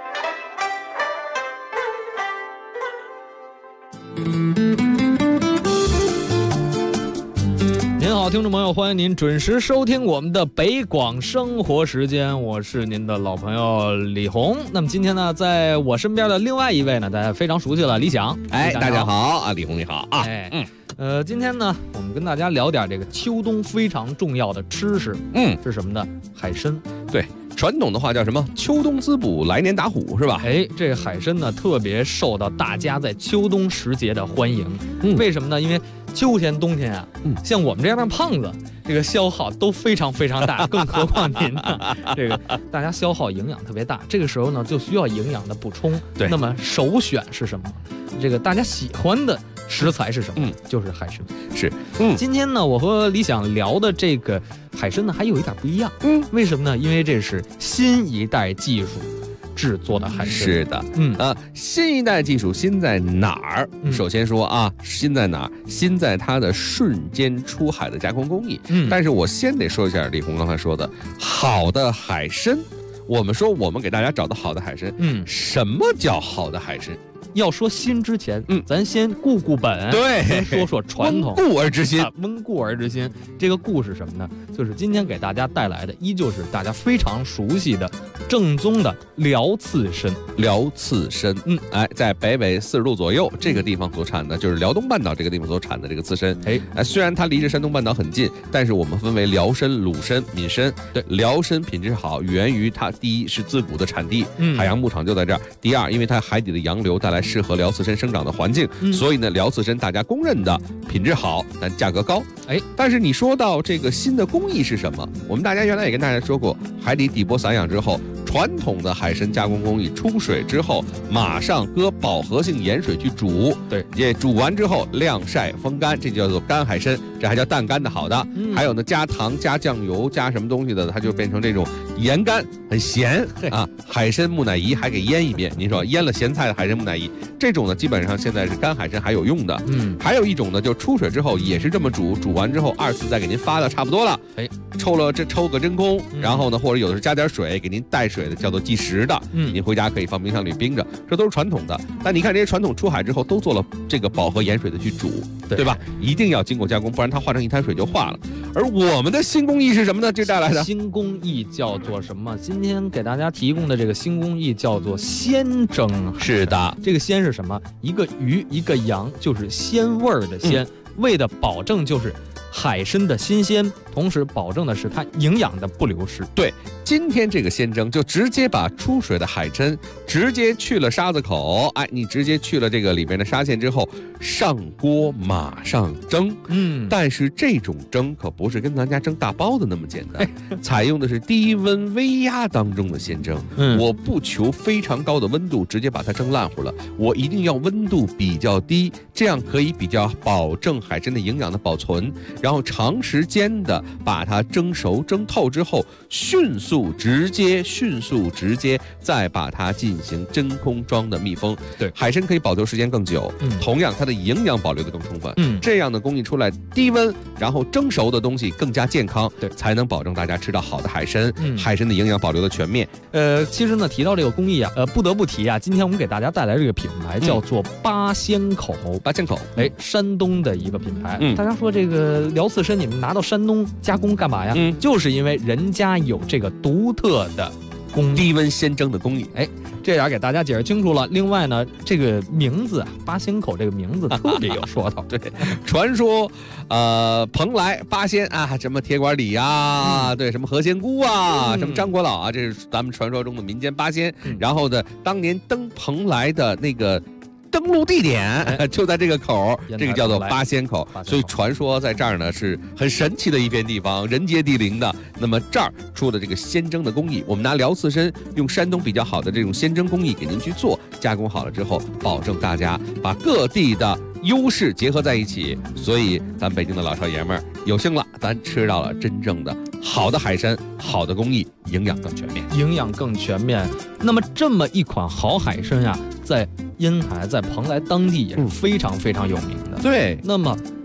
您好，听众朋友，欢迎您准时收听我们的北广生活时间，我是您的老朋友李红。那么今天呢，在我身边的另外一位呢，大家非常熟悉了，李想。 大家好啊，李红你好啊。 今天呢，我们跟大家聊点这个秋冬非常重要的吃食，是什么呢？海参。 对。传统的话叫什么？秋冬滋补，来年打虎，是吧？ 这个海参呢，特别受到大家在秋冬时节的欢迎。为什么呢？因为秋天、冬天啊，像我们这样的胖子，这个消耗都非常非常大，更何况您呢？这个大家消耗营养特别大，这个时候呢，就需要营养的补充。 对， 那么首选是什么？这个大家喜欢的食材是什么？就是海参。 是， 今天呢，我和李想聊的这个海参呢，还有一点不一样。为什么呢？因为这是新一代技术制作的海参。 是的，新一代技术新在哪儿？首先说啊，新在哪儿？新在它的瞬间出海的加工工艺。但是我先得说一下李红刚才说的，好的海参。我们说我们给大家找的好的海参，什么叫好的海参？ 要说新之前，咱先固本， 对， 先说说传统， 温故而知新， 温故而知新。这个故是什么呢？就是今天给大家带来的，依旧是大家非常熟悉的正宗的辽刺参。 辽刺参，在北纬40度左右这个地方所产的，就是辽东半岛这个地方所产的这个刺参。虽然它离着山东半岛很近，但是我们分为辽参、鲁参、闽参。对，辽参品质好，源于它第一是自古的产地，海洋牧场就在这儿；第二，因为它海底的洋流带来适合辽刺参生长的环境，所以呢，辽刺参大家公认的品质好，但价格高。但是你说到这个新的工艺是什么？我们大家原来也跟大家说过，海底底波散养之后，传统的海参加工工艺，出水之后马上搁饱和性盐水去煮， 对， 也煮完之后晾晒风干，这就叫做干海参，这还叫淡干的好的。还有呢，加糖、加酱油、加什么东西的，它就变成这种盐干，很咸啊。海参木乃伊还给腌一遍，您说腌了咸菜的海参木乃伊，这种呢基本上现在是干海参还有用的。还有一种呢，就出水之后也是这么煮，煮完之后2次再给您发的差不多了，抽个真空，然后呢，或者有的是加点水给您带水的，叫做计时的，您回家可以放冰箱里冰着，这都是传统的。但你看这些传统出海之后都做了这个饱和盐水的去煮，对吧？一定要经过加工，不然它化成一滩水就化了。而我们的新工艺是什么呢？这带来的新工艺叫做什么？今天给大家提供的这个新工艺叫做鲜蒸。 是的， 这个鲜是什么？一个鱼一个羊，就是鲜味儿的鲜，为的保证就是海参的新鲜，同时保证的是它营养的不流失。 对，今天这个鲜蒸就直接把出水的海参直接去了沙子口，你直接去了这个里面的沙线之后，上锅马上蒸。但是这种蒸可不是跟咱家蒸大包子那么简单，采用的是低温微压当中的鲜蒸。我不求非常高的温度直接把它蒸烂乎了，我一定要温度比较低，这样可以比较保证海参的营养的保存。然后长时间的把它蒸熟蒸透之后，迅速直接再把它进行真空装的密封。 对， 海参可以保留时间更久，同样它的营养保留的更充分。这样的工艺出来，低温然后蒸熟的东西更加健康， 对， 才能保证大家吃到好的海参，海参的营养保留的全面。 其实呢，提到这个工艺啊，不得不提啊，今天我们给大家带来这个品牌叫做八仙口。山东的一个品牌。大家说这个辽刺参你们拿到山东加工干嘛呀？就是因为人家有这个独特的低温鲜蒸的工艺。 这点给大家解释清楚了。另外呢，这个名字八仙口这个名字特别有说头。 对，传说蓬莱八仙啊，什么铁拐李啊，对，什么何仙姑啊，什么张国老啊，这是咱们传说中的民间八仙。然后呢，当年登蓬莱的那个登陆地点就在这个口，这个叫做八仙口，所以传说在这儿呢是很神奇的一片地方，人杰地灵的。那么这儿出的这个鲜蒸的工艺，我们拿辽刺参用山东比较好的这种鲜蒸工艺给您去做，加工好了之后，保证大家把各地的优势结合在一起。所以咱北京的老少爷们儿有幸了，咱吃到了真正的好的海参，好的工艺，营养更全面。那么这么一款好海参呀，在烟台在蓬莱当地也是非常非常有名的。 对，那么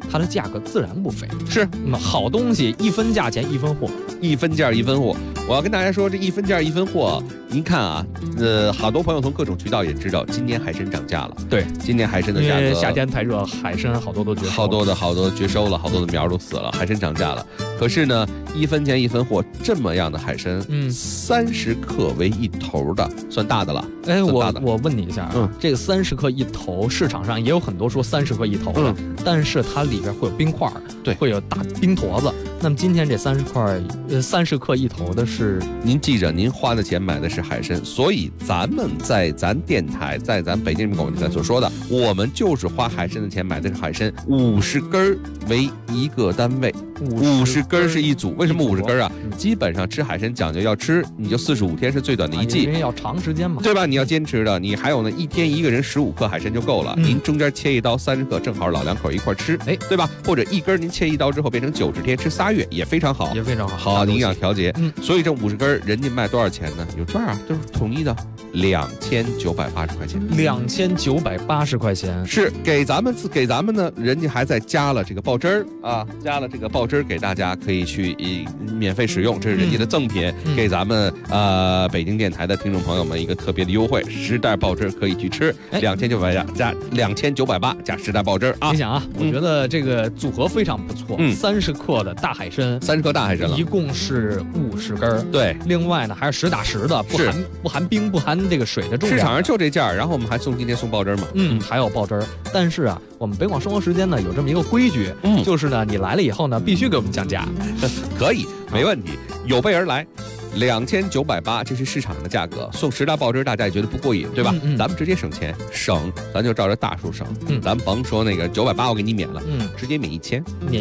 它的价格自然不菲。 是， 好东西一分价钱一分货， 一分价一分货。我要跟大家说，这一分价一分货，您看啊，好多朋友从各种渠道也知道，今年海参涨价了。 对， 今年海参的价格， 因为夏天太热，海参好多都绝收了， 好多绝收了，好多的苗都死了，海参涨价了。可是呢，一分钱一分货，这么样的海参，30克为一头的，算大的了。 哎，我问你一下啊，这个30克一头，市场上也有很多说30克一头的，但是它里边会有冰块， 对， 会有大冰坨子。那么今天这30克一头的是， 您记着，您花的钱买的是海参，所以咱们在咱电台，在咱北京人民广播电台所说的，我们就是花海参的钱买的是海参，50根为一个单位，50根是一组。为什么50根啊？基本上吃海参讲究要吃，你就45天是最短的一季， 因为要长时间嘛， 对吧？你要坚持的，你还有呢，一天一个人15克海参就够了，您中间切一刀30克，正好老两口一块吃，哎，对吧？或者一根您切一刀之后变成90天吃3月也非常好， 也非常好， 好营养调节。所以这50根人家卖多少钱呢？有券啊，都是统一的，2980块钱。 2980块钱是给咱们呢，人家还在加了这个爆汁儿啊，加了这个爆汁儿给大家可以去免费使用，这是人家的赠品，给咱们北京电台的听众朋友们一个特别的优惠，时代爆汁儿可以去吃，2980加2980加时代爆汁儿啊！ 你想啊，我觉得这个组合非常不错，30克的大海参 ，30克大海参了， 一共是50根， 对， 另外呢还是实打实的，不含冰不含这个水的重量， 市场上就这价，然后我们还今天送爆汁儿嘛， 还有爆汁儿，但是啊，我们北广生活时间呢有这么一个规矩，就是呢你来了以后呢必须给我们降价， 可以，没问题，有备而来。2980，这是市场的价格，送10大爆汁大家也觉得不过瘾，对吧？咱们直接省钱，咱就照着大数省，咱甭说那个980我给你免了，直接免1000， 免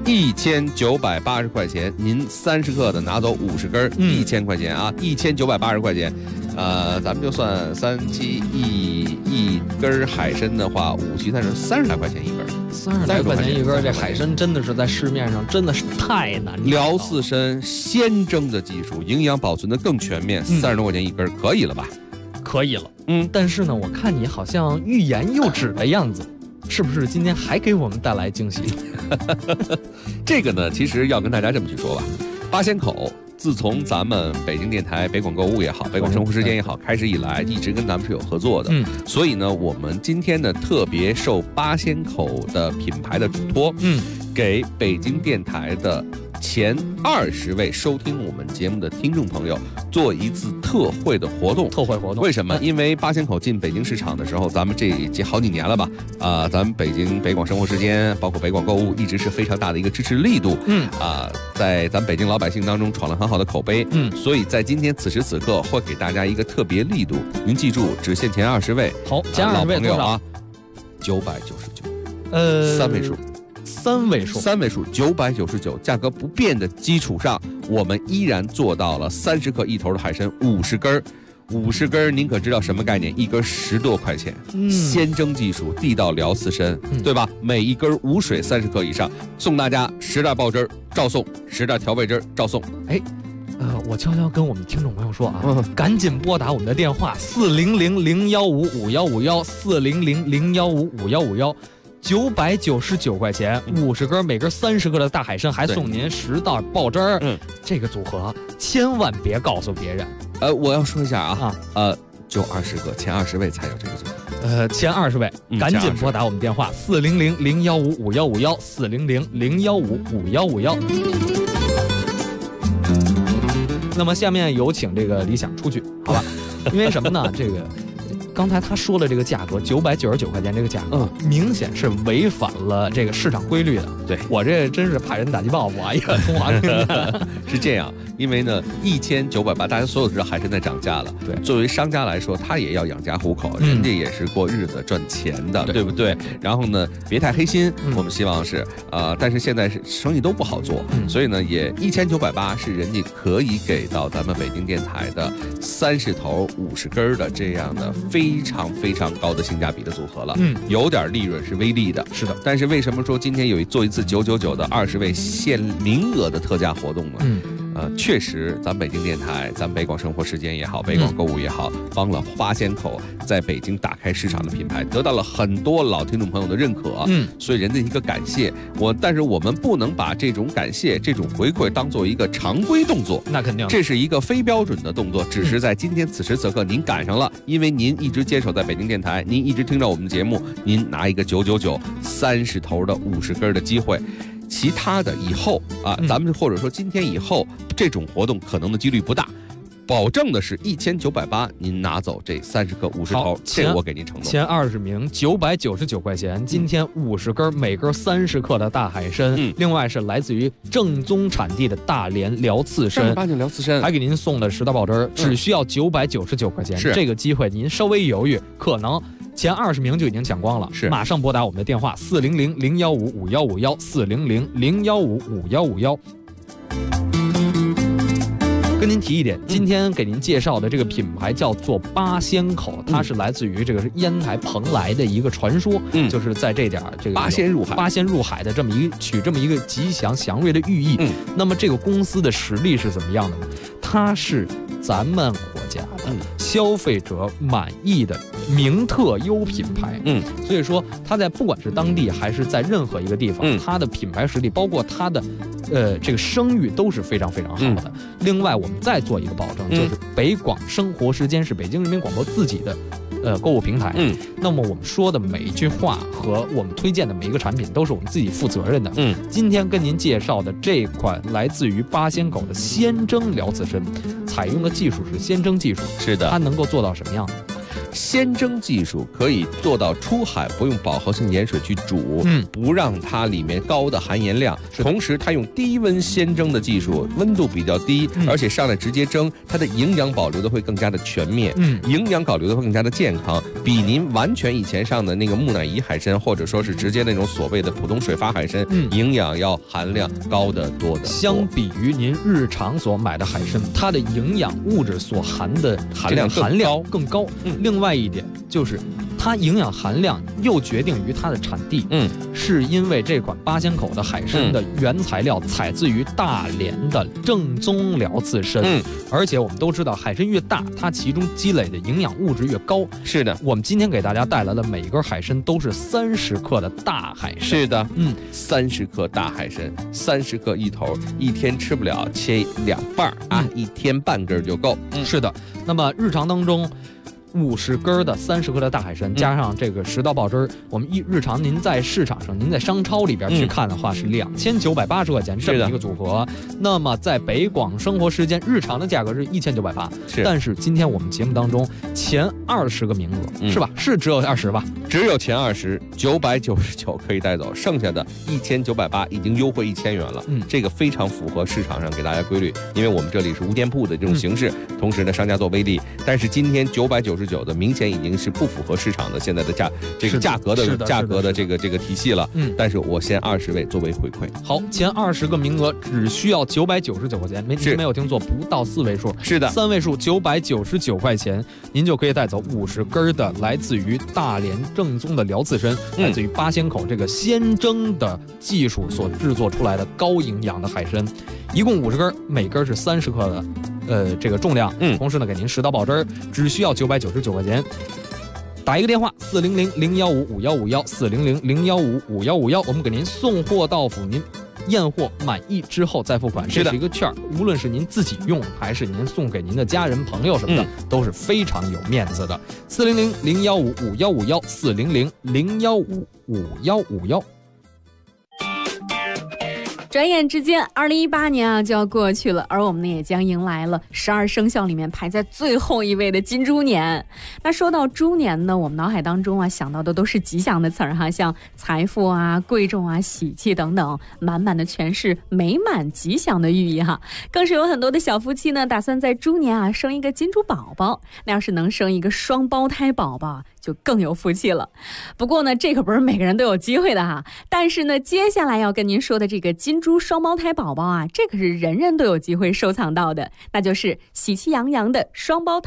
1980块钱，您30克的拿走50根，1000块钱啊，1980块钱，咱们就算37一根海参的话，5七30来块钱一根 ，30来块钱一根，这海参真的是在市面上真的是太难找了。 辽刺参鲜蒸的技术，营养保存的更全面，30多块钱一根，可以了吧？ 可以了，但是呢，我看你好像欲言又止的样子，是不是今天还给我们带来惊喜？ 这个呢，其实要跟大家这么去说吧，八仙口。自从咱们北京电台北广购物也好，北广生活时间也好，开始以来，一直跟咱们是有合作的。所以呢，我们今天呢特别受八仙口的品牌的嘱托，给北京电台的前20位收听我们节目的听众朋友做一次特惠的活动。为什么？因为八仙口进北京市场的时候，咱们这好几年了吧？咱们北京北广生活时间，包括北广购物，一直是非常大的一个支持力度。在咱北京老百姓当中闯了很好的口碑。所以在今天此时此刻，会给大家一个特别力度。您记住，只限前20位。 好，前20位多少啊？999。3位数999，价格不变的基础上，我们依然做到了30克一头的海参50根，50根您可知道什么概念？一根10多块钱，鲜蒸技术，地道辽刺参，对吧？每一根无水30克以上，送大家10袋爆汁照送，10袋调味汁照送。 我悄悄跟我们听众朋友说啊，赶紧拨打我们的电话400-015-5151，400-015-5151。999块钱，50根，每根30克的大海参，还送您10袋爆汁儿。这个组合千万别告诉别人。 我要说一下就20个，前20位才有这个组合。 前20位，赶紧拨打我们电话400-015-5151，400-015-5151。那么下面有请这个李想出去，好吧？因为什么呢？这个。刚才他说了这个价格999块钱，这个价格明显是违反了这个市场规律的。 对， 我这真是怕人打击报复啊！中华是这样，因为呢1980，大家所有知道海参在涨价了。 对， 作为商家来说，他也要养家糊口，人家也是过日子赚钱的，对不对？然后呢，别太黑心，我们希望是但是现在是生意都不好做，所以呢，也1980是人家可以给到咱们北京电台的30头50根的这样的非常非常高的性价比的组合了，有点利润是微利的， 是的。 但是为什么说今天做一次999的20位限名额的特价活动呢？ 确实，咱北京电台、咱北广生活时间也好，北广购物也好，帮了八仙口在北京打开市场的品牌，得到了很多老听众朋友的认可。所以人的一个感谢但是我们不能把这种感谢、这种回馈当做一个常规动作， 那肯定， 这是一个非标准的动作。只是在今天此时此刻您赶上了，因为您一直坚守在北京电台，您一直听着我们的节目，您拿一个999 30头的50根的机会。其他的以后咱们或者说今天以后这种活动可能的几率不大，保证的是1980，您拿走这30颗50头，这我给您承诺。 前20名999块钱，今天50根，每根30克的大海参，另外是来自于正宗产地的大连辽刺参， 正儿八经辽刺参， 还给您送的10道宝汁，只需要999块钱。这个机会您稍微犹豫，可能前20名就已经抢光了，马上拨打我们的电话400-015-5151，400-015-5151。跟您提一点，今天给您介绍的这个品牌叫做八仙口，它是来自于这个是烟台蓬莱的一个传说，就是在这点这个八仙入海的这么一个吉祥祥瑞的寓意。那么这个公司的实力是怎么样的呢？它是咱们国家的消费者满意的名特优品牌，所以说它在不管是当地还是在任何一个地方，它的品牌实力，包括它的这个声誉都是非常非常好的。另外，我们再做一个保证，就是北广生活时间是北京人民广播自己的购物平台。那么我们说的每一句话和我们推荐的每一个产品都是我们自己负责任的。今天跟您介绍的这款来自于八仙口的鲜蒸辽刺参，采用的技术是鲜蒸技术。 是的， 它能够做到什么样呢？ 鲜蒸技术可以做到出海不用饱和性盐水去煮，不让它里面高的含盐量，同时它用低温鲜蒸的技术，温度比较低，而且上来直接蒸，它的营养保留的会更加的全面，营养保留的会更加的健康，比您完全以前上的那个木乃伊海参，或者说是直接那种所谓的普通水发海参，营养要含量高得多的。 相比于您日常所买的海参，它的营养物质所含的含量更高。另外一点就是它营养含量又决定于它的产地，是因为这款八仙口的海参的原材料采自于大连的正宗辽刺参，而且我们都知道海参越大，它其中积累的营养物质越高。 是的， 我们今天给大家带来的每一根海参都是30克的大海参。 是的，30克大海参，30克一头，一天吃不了，切2半一天半根就够。 是的，那么日常当中50根的30克的大海参，加上这个10道宝汁，我们日常您在市场上，您在商超里边去看的话，是2980块钱这么一个组合。那么在北广生活时间日常的价格是1980，但是今天我们节目当中前20个名额，是吧？是只有20吧？ 只有前20 999可以带走，剩下的1980已经优惠1000元了。这个非常符合市场上给大家规律，因为我们这里是无店铺的这种形式，同时呢商家做微利，但是今天999的明显已经是不符合市场的现在的价格的这个体系了。但是我先20位作为回馈。 好，前20个名额只需要999块钱，您没有听错，不到4位数， 是的 ，3位数999块钱，您就可以带走50根的来自于大连正宗的辽刺参，来自于八仙口这个鲜蒸的技术所制作出来的高营养的海参，一共50根，每根是30克的。这个重量，同时呢，给您10道宝汁，只需要999块钱。打一个电话400-015-5151，400-015-5151，我们给您送货到府，您验货满意之后再付款。这是一个券，无论是您自己用还是您送给您的家人朋友什么的，都是非常有面子的。400-015-5151，400-015-5151。 转眼之间，2018年就要过去了，而我们呢也将迎来了12生肖里面排在最后一位的金猪年。那说到猪年呢，我们脑海当中想到的都是吉祥的词儿像财富贵重喜气等等，满满的全是美满吉祥的寓意更是有很多的小夫妻呢，打算在猪年生一个金猪宝宝。那要是能生一个双胞胎宝宝，就更有福气了。不过呢，这可不是每个人都有机会的但是呢，接下来要跟您说的这个金猪双胞胎宝宝这可是人人都有机会收藏到的，那就是喜气洋洋的双胞胎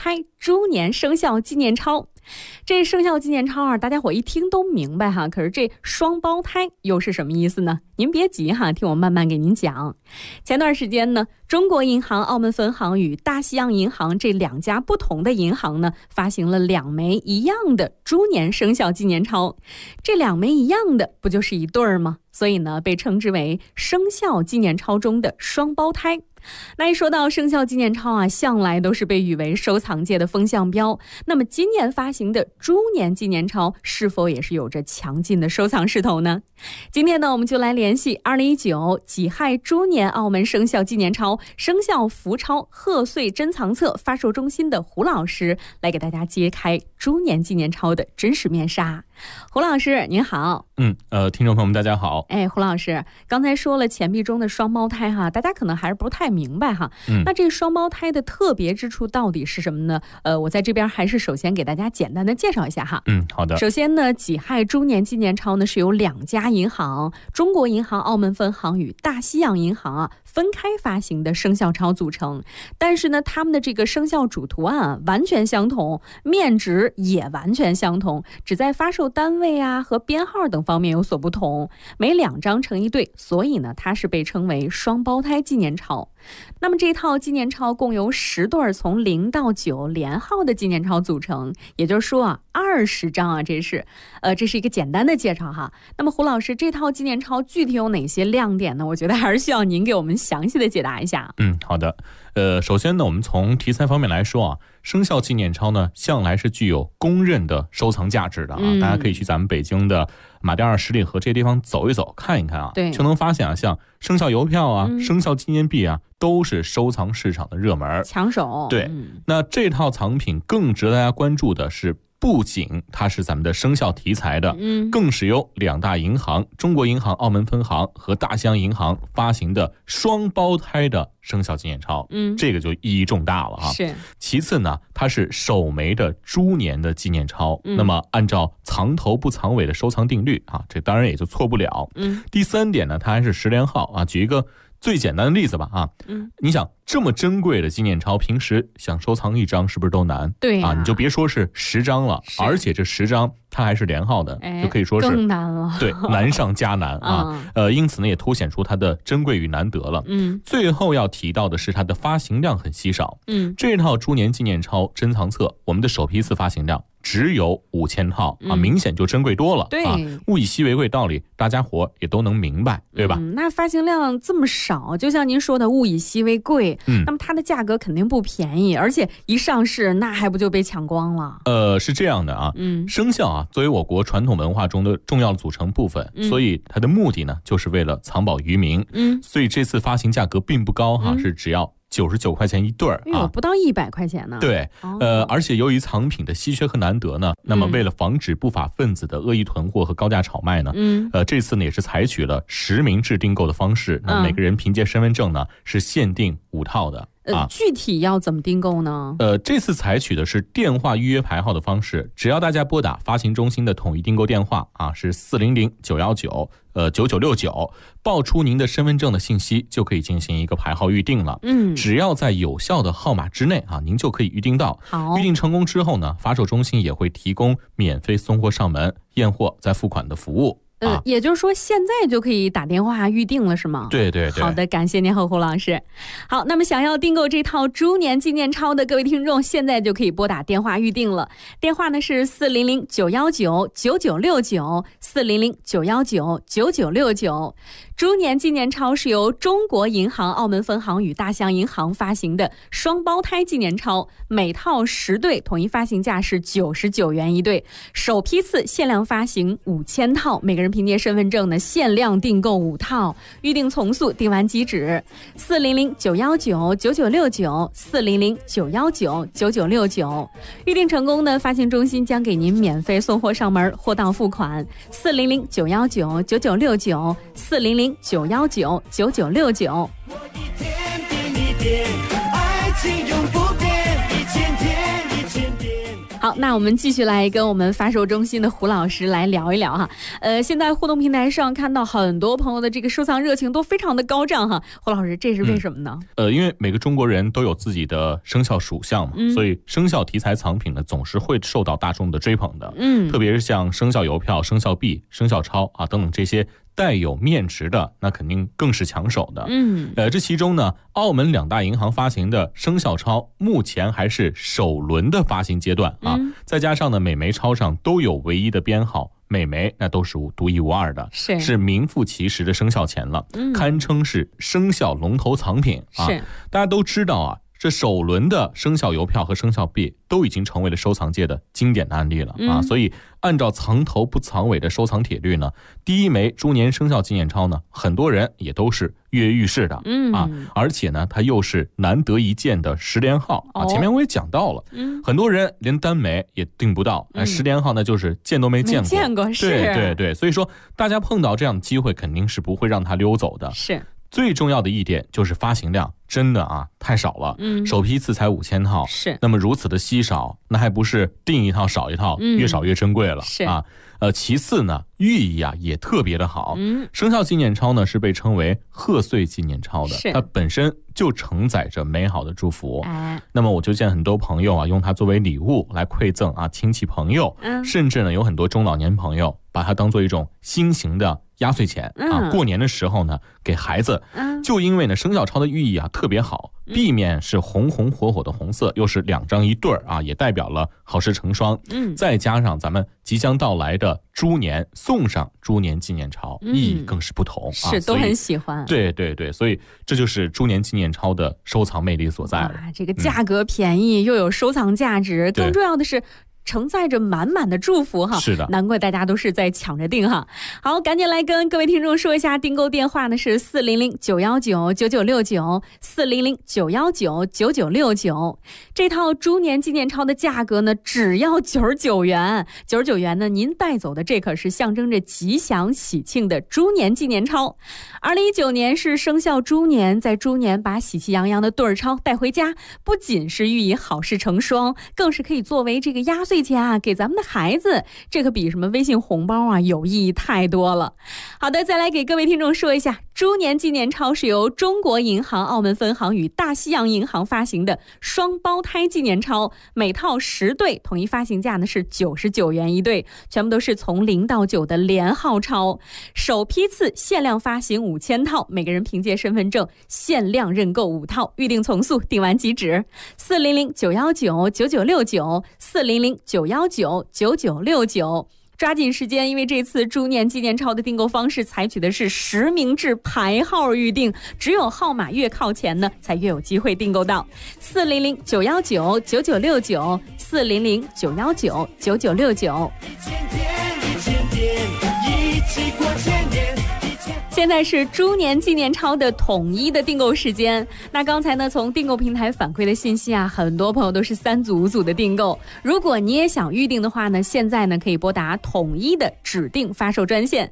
猪年生肖纪念钞。这生肖纪念钞啊，大家伙一听都明白哈。可是这双胞胎又是什么意思呢？您别急哈，听我慢慢给您讲。前段时间呢，中国银行澳门分行与大西洋银行这2家不同的银行呢，发行了2枚一样的猪年生肖纪念钞。这2枚一样的，不就是一对儿吗？所以呢，被称之为生肖纪念钞中的双胞胎。那一说到生肖纪念钞啊，向来都是被誉为收藏界的风向标。那么今年发行的猪年纪念钞是否也是有着强劲的收藏势头呢？今天呢，我们就来联系2019己亥猪年澳门生肖纪念钞生肖福钞贺岁珍藏册发售中心的胡老师，来给大家揭开猪年纪念钞的真实面纱。胡老师您好。 听众朋友们大家好。 胡老师刚才说了钱币中的双胞胎哈，大家可能还是不太明白哈。那这双胞胎的特别之处到底是什么呢？我在这边还是首先给大家简单的介绍一下哈。 好的。 首先呢，己亥猪年纪念钞呢是由2家银行，中国银行澳门分行与大西洋银行啊分开发行的生肖钞组成。但是呢，他们的这个生肖主图案完全相同，面值也完全相同，只在发售单位啊和编号等方面有所不同，每2张成一对，所以呢，它是被称为双胞胎纪念钞。那么这套纪念钞共由10对从0到9连号的纪念钞组成，也就是说啊，20张啊，这是一个简单的介绍哈。那么胡老师，这套纪念钞具体有哪些亮点呢？我觉得还是需要您给我们详细的解答一下。 好的。首先呢，我们从题材方面来说啊，生肖纪念钞呢向来是具有公认的收藏价值的啊。大家可以去咱们北京的马甸二十里河这些地方走一走看一看啊，就能发现啊，像生肖邮票啊、生肖纪念币啊，都是收藏市场的热门抢手。 对，那这套藏品更值得大家关注的是，不仅它是咱们的生肖题材的，更是由2大银行，中国银行澳门分行和大西洋银行发行的双胞胎的生肖纪念钞，这个就意义重大了哈。 是。 其次呢，它是首枚的猪年的纪念钞，那么按照藏头不藏尾的收藏定律啊，这当然也就错不了。第3点呢，它还是10连号啊。举一个最简单的例子吧啊，你想这么珍贵的纪念钞，平时想收藏1张是不是都难？ 对啊，你就别说是10张了，而且这10张它还是连号的，就可以说是更难了。 对，难上加难啊。因此呢，也凸显出它的珍贵与难得了。最后要提到的是它的发行量很稀少。这套猪年纪念钞珍藏册，我们的首批次发行量只有5000套啊，明显就珍贵多了。 对啊，物以稀为贵道理，大家伙也都能明白，对吧？ 那发行量这么少，就像您说的物以稀为贵，那么它的价格肯定不便宜，而且一上市那还不就被抢光了？ 是这样的啊，生肖啊作为我国传统文化中的重要的组成部分，所以它的目的呢就是为了藏宝于民。所以这次发行价格并不高哈，是只要99块钱一对儿啊， 不到100块钱呢。 对，而且由于藏品的稀缺和难得呢，那么为了防止不法分子的恶意囤货和高价炒卖呢，这次呢也是采取了实名制订购的方式，那每个人凭借身份证呢是限定5套的。 具体要怎么订购呢？ 这次采取的是电话预约排号的方式，只要大家拨打发行中心的统一订购电话啊，是400-919-9969，报出您的身份证的信息，就可以进行一个排号预定了。只要在有效的号码之内啊，您就可以预定到。预定成功之后呢，发售中心也会提供免费送货上门、验货再付款的服务。 也就是说现在就可以打电话预定了是吗？ 对对对。 好的，感谢您胡老师。好，那么想要订购这套猪年纪念钞的各位听众，现在就可以拨打电话预定了。电话呢是400-919-9969，400-919-9969。猪年纪念钞是由中国银行澳门分行与大西洋银行发行的双胞胎纪念钞，每套10对，统一发行价是99元一对，首批次限量发行5000套，每个人凭借身份证呢限量订购5套，预定从速，订完即止。400-919-9969，400-919-9969，预定成功呢，发行中心将给您免费送货上门，货到付款。400-919-9969，400-919-9969。好， 那我们继续来跟我们发售中心的胡老师来聊一聊哈。现在互动平台上看到很多朋友的这个收藏热情都非常的高涨哈。胡老师，这是为什么呢？ 因为每个中国人都有自己的生肖属相嘛，所以生肖题材藏品呢总是会受到大众的追捧的。特别是像生肖邮票、生肖币、生肖钞啊等等这些带有面值的，那肯定更是抢手的。这其中呢，澳门2大银行发行的生肖钞目前还是首轮的发行阶段啊，再加上呢每枚钞上都有唯一的编号，每枚那都是独一无二的，是名副其实的生肖钱了，堪称是生肖龙头藏品啊。大家都知道啊，这首轮的生肖邮票和生肖币都已经成为了收藏界的经典的案例了啊，所以按照藏头不藏尾的收藏铁律呢，第一枚猪年生肖纪念钞呢，很多人也都是跃跃欲试的啊，而且呢，它又是难得一见的10连号啊。前面我也讲到了，很多人连单枚也订不到，10连号呢就是见都没见过，对，所以说大家碰到这样的机会，肯定是不会让它溜走的。最重要的一点就是发行量真的啊太少了，首批次才5000套，那么如此的稀少，那还不是订一套少一套，越少越珍贵了啊。其次呢，寓意啊也特别的好。生肖纪念钞呢是被称为贺岁纪念钞的，它本身就承载着美好的祝福。那么我就见很多朋友啊用它作为礼物来馈赠啊亲戚朋友，甚至呢有很多中老年朋友把它当做一种新型的压岁钱啊，过年的时候呢给孩子。就因为呢生肖钞的寓意啊特别好，壁面是红红火火的红色，又是2张一对儿啊，也代表了好事成双。再加上咱们即将到来的猪年，送上猪年纪念钞，意义更是不同啊， 都很喜欢。 对，所以这就是猪年纪念钞的收藏魅力所在了。 这个价格便宜，又有收藏价值，更重要的是承载着满满的祝福哈， 是的， 难怪大家都是在抢着订哈。好，赶紧来跟各位听众说一下，订购电话呢是400-919-9969，400-919-9969。这套猪年纪念钞的价格呢只要99元，99元呢您带走的这可是象征着吉祥喜庆的猪年纪念钞。2019年是生肖猪年，在猪年把喜气洋洋的对儿钞带回家，不仅是寓意好事成双，更是可以作为这个压岁钱啊给咱们的孩子，这可比什么微信红包啊有意义太多了。好的，再来给各位听众说一下，猪年纪念钞是由中国银行澳门分行与大西洋银行发行的双胞胎纪念钞，每套10对，统一发行价呢是99元一对，全部都是从0到9的连号钞，首批次限量发行5000套，每个人凭借身份证限量认购5套，预定从速，订完即止。400-919-9969，400-919-9969，抓紧时间，因为这次猪年纪念钞的订购方式采取的是实名制排号预定，只有号码越靠前呢，才越有机会订购到。400-919-9969，400-919-9969。现在是猪年纪念钞的统一的订购时间。那刚才呢，从订购平台反馈的信息啊，很多朋友都是3组5组的订购。如果你也想预定的话呢，现在呢可以拨打统一的指定发售专线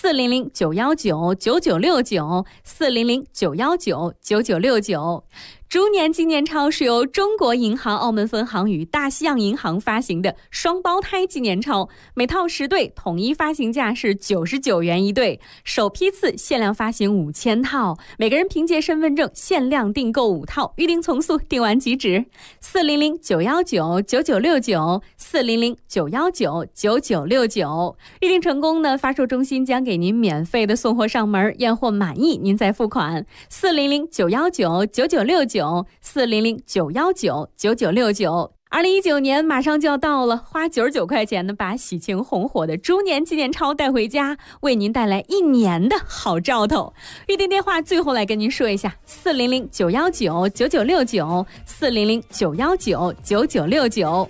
400-919-9969，400-919-9969。猪年纪念钞是由中国银行澳门分行与大西洋银行发行的双胞胎纪念钞，每套10对，统一发行价是99元一对，首批次限量发行5000套，每个人凭借身份证限量订购5套，预定从速，订完即止。400-919-9969，400-919-9969。预定成功呢，发售中心将给您免费的送货上门，验货满意您再付款。400-919-9969，400-919-9969。2019年马上就要到了，花99块钱呢，把喜庆红火的猪年纪念钞带回家，为您带来1年的好兆头。预订电话最后来跟您说一下：400-919-9969，400-919-9969。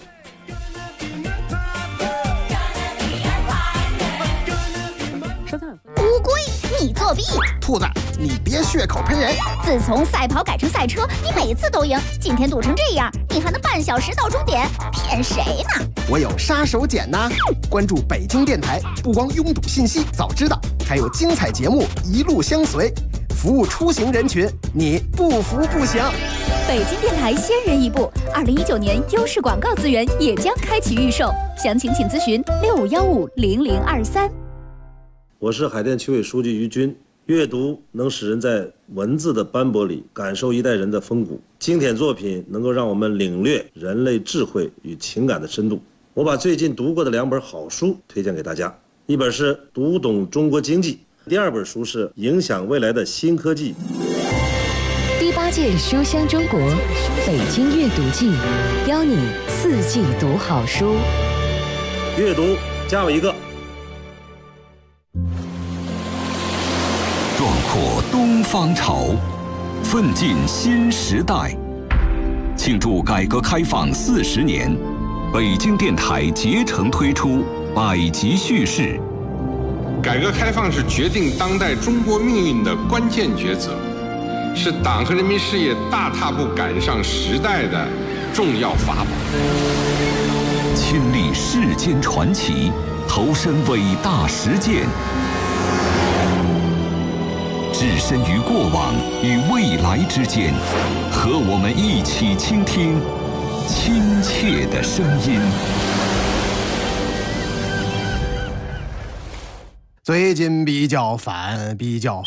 乌龟，你作弊！ 兔子，你别血口喷人！ 自从赛跑改成赛车，你每次都赢，今天赌成这样，你还能半小时到终点？骗谁呢？ 我有杀手锏呢！关注北京电台，不光拥堵信息早知道，还有精彩节目一路相随，服务出行人群，你不服不行。 北京电台先人一步，2019年优势广告资源也将开启预售，详情请咨询65150023。 我是海淀区委书记于军。阅读能使人在文字的斑驳里感受一代人的风骨，经典作品能够让我们领略人类智慧与情感的深度。我把最近读过的2本好书推荐给大家，一本是《读懂中国经济》，第2本书是《影响未来的新科技》。 第8届书香中国北京阅读季，邀你4季读好书。 阅读加我一个。 壮阔东方潮，奋进新时代。庆祝改革开放40年，北京电台竭诚推出百集叙事。 改革开放是决定当代中国命运的关键抉择，是党和人民事业大踏步赶上时代的重要法宝。 亲历世间传奇，投身伟大实践。置身于过往与未来之间，和我们一起倾听亲切的声音。 最近比较烦，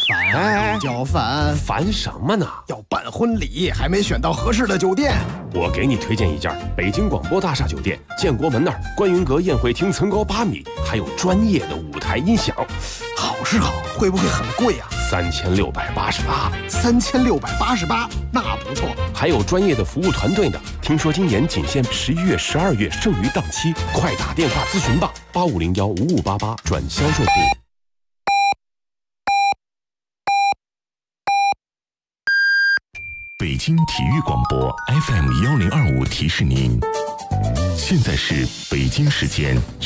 烦什么呢？ 要办婚礼，还没选到合适的酒店。 我给你推荐一家北京广播大厦酒店，建国门那儿观云阁宴会厅层高8米，还有专业的舞台音响。 好是好，会不会很贵啊 ？3688。 3688，那不错。 还有专业的服务团队呢。听说今年仅限11月、12月剩余档期，快打电话咨询吧，85015588转销售部。 北京体育广播 FM1025提示您，现在是北京时间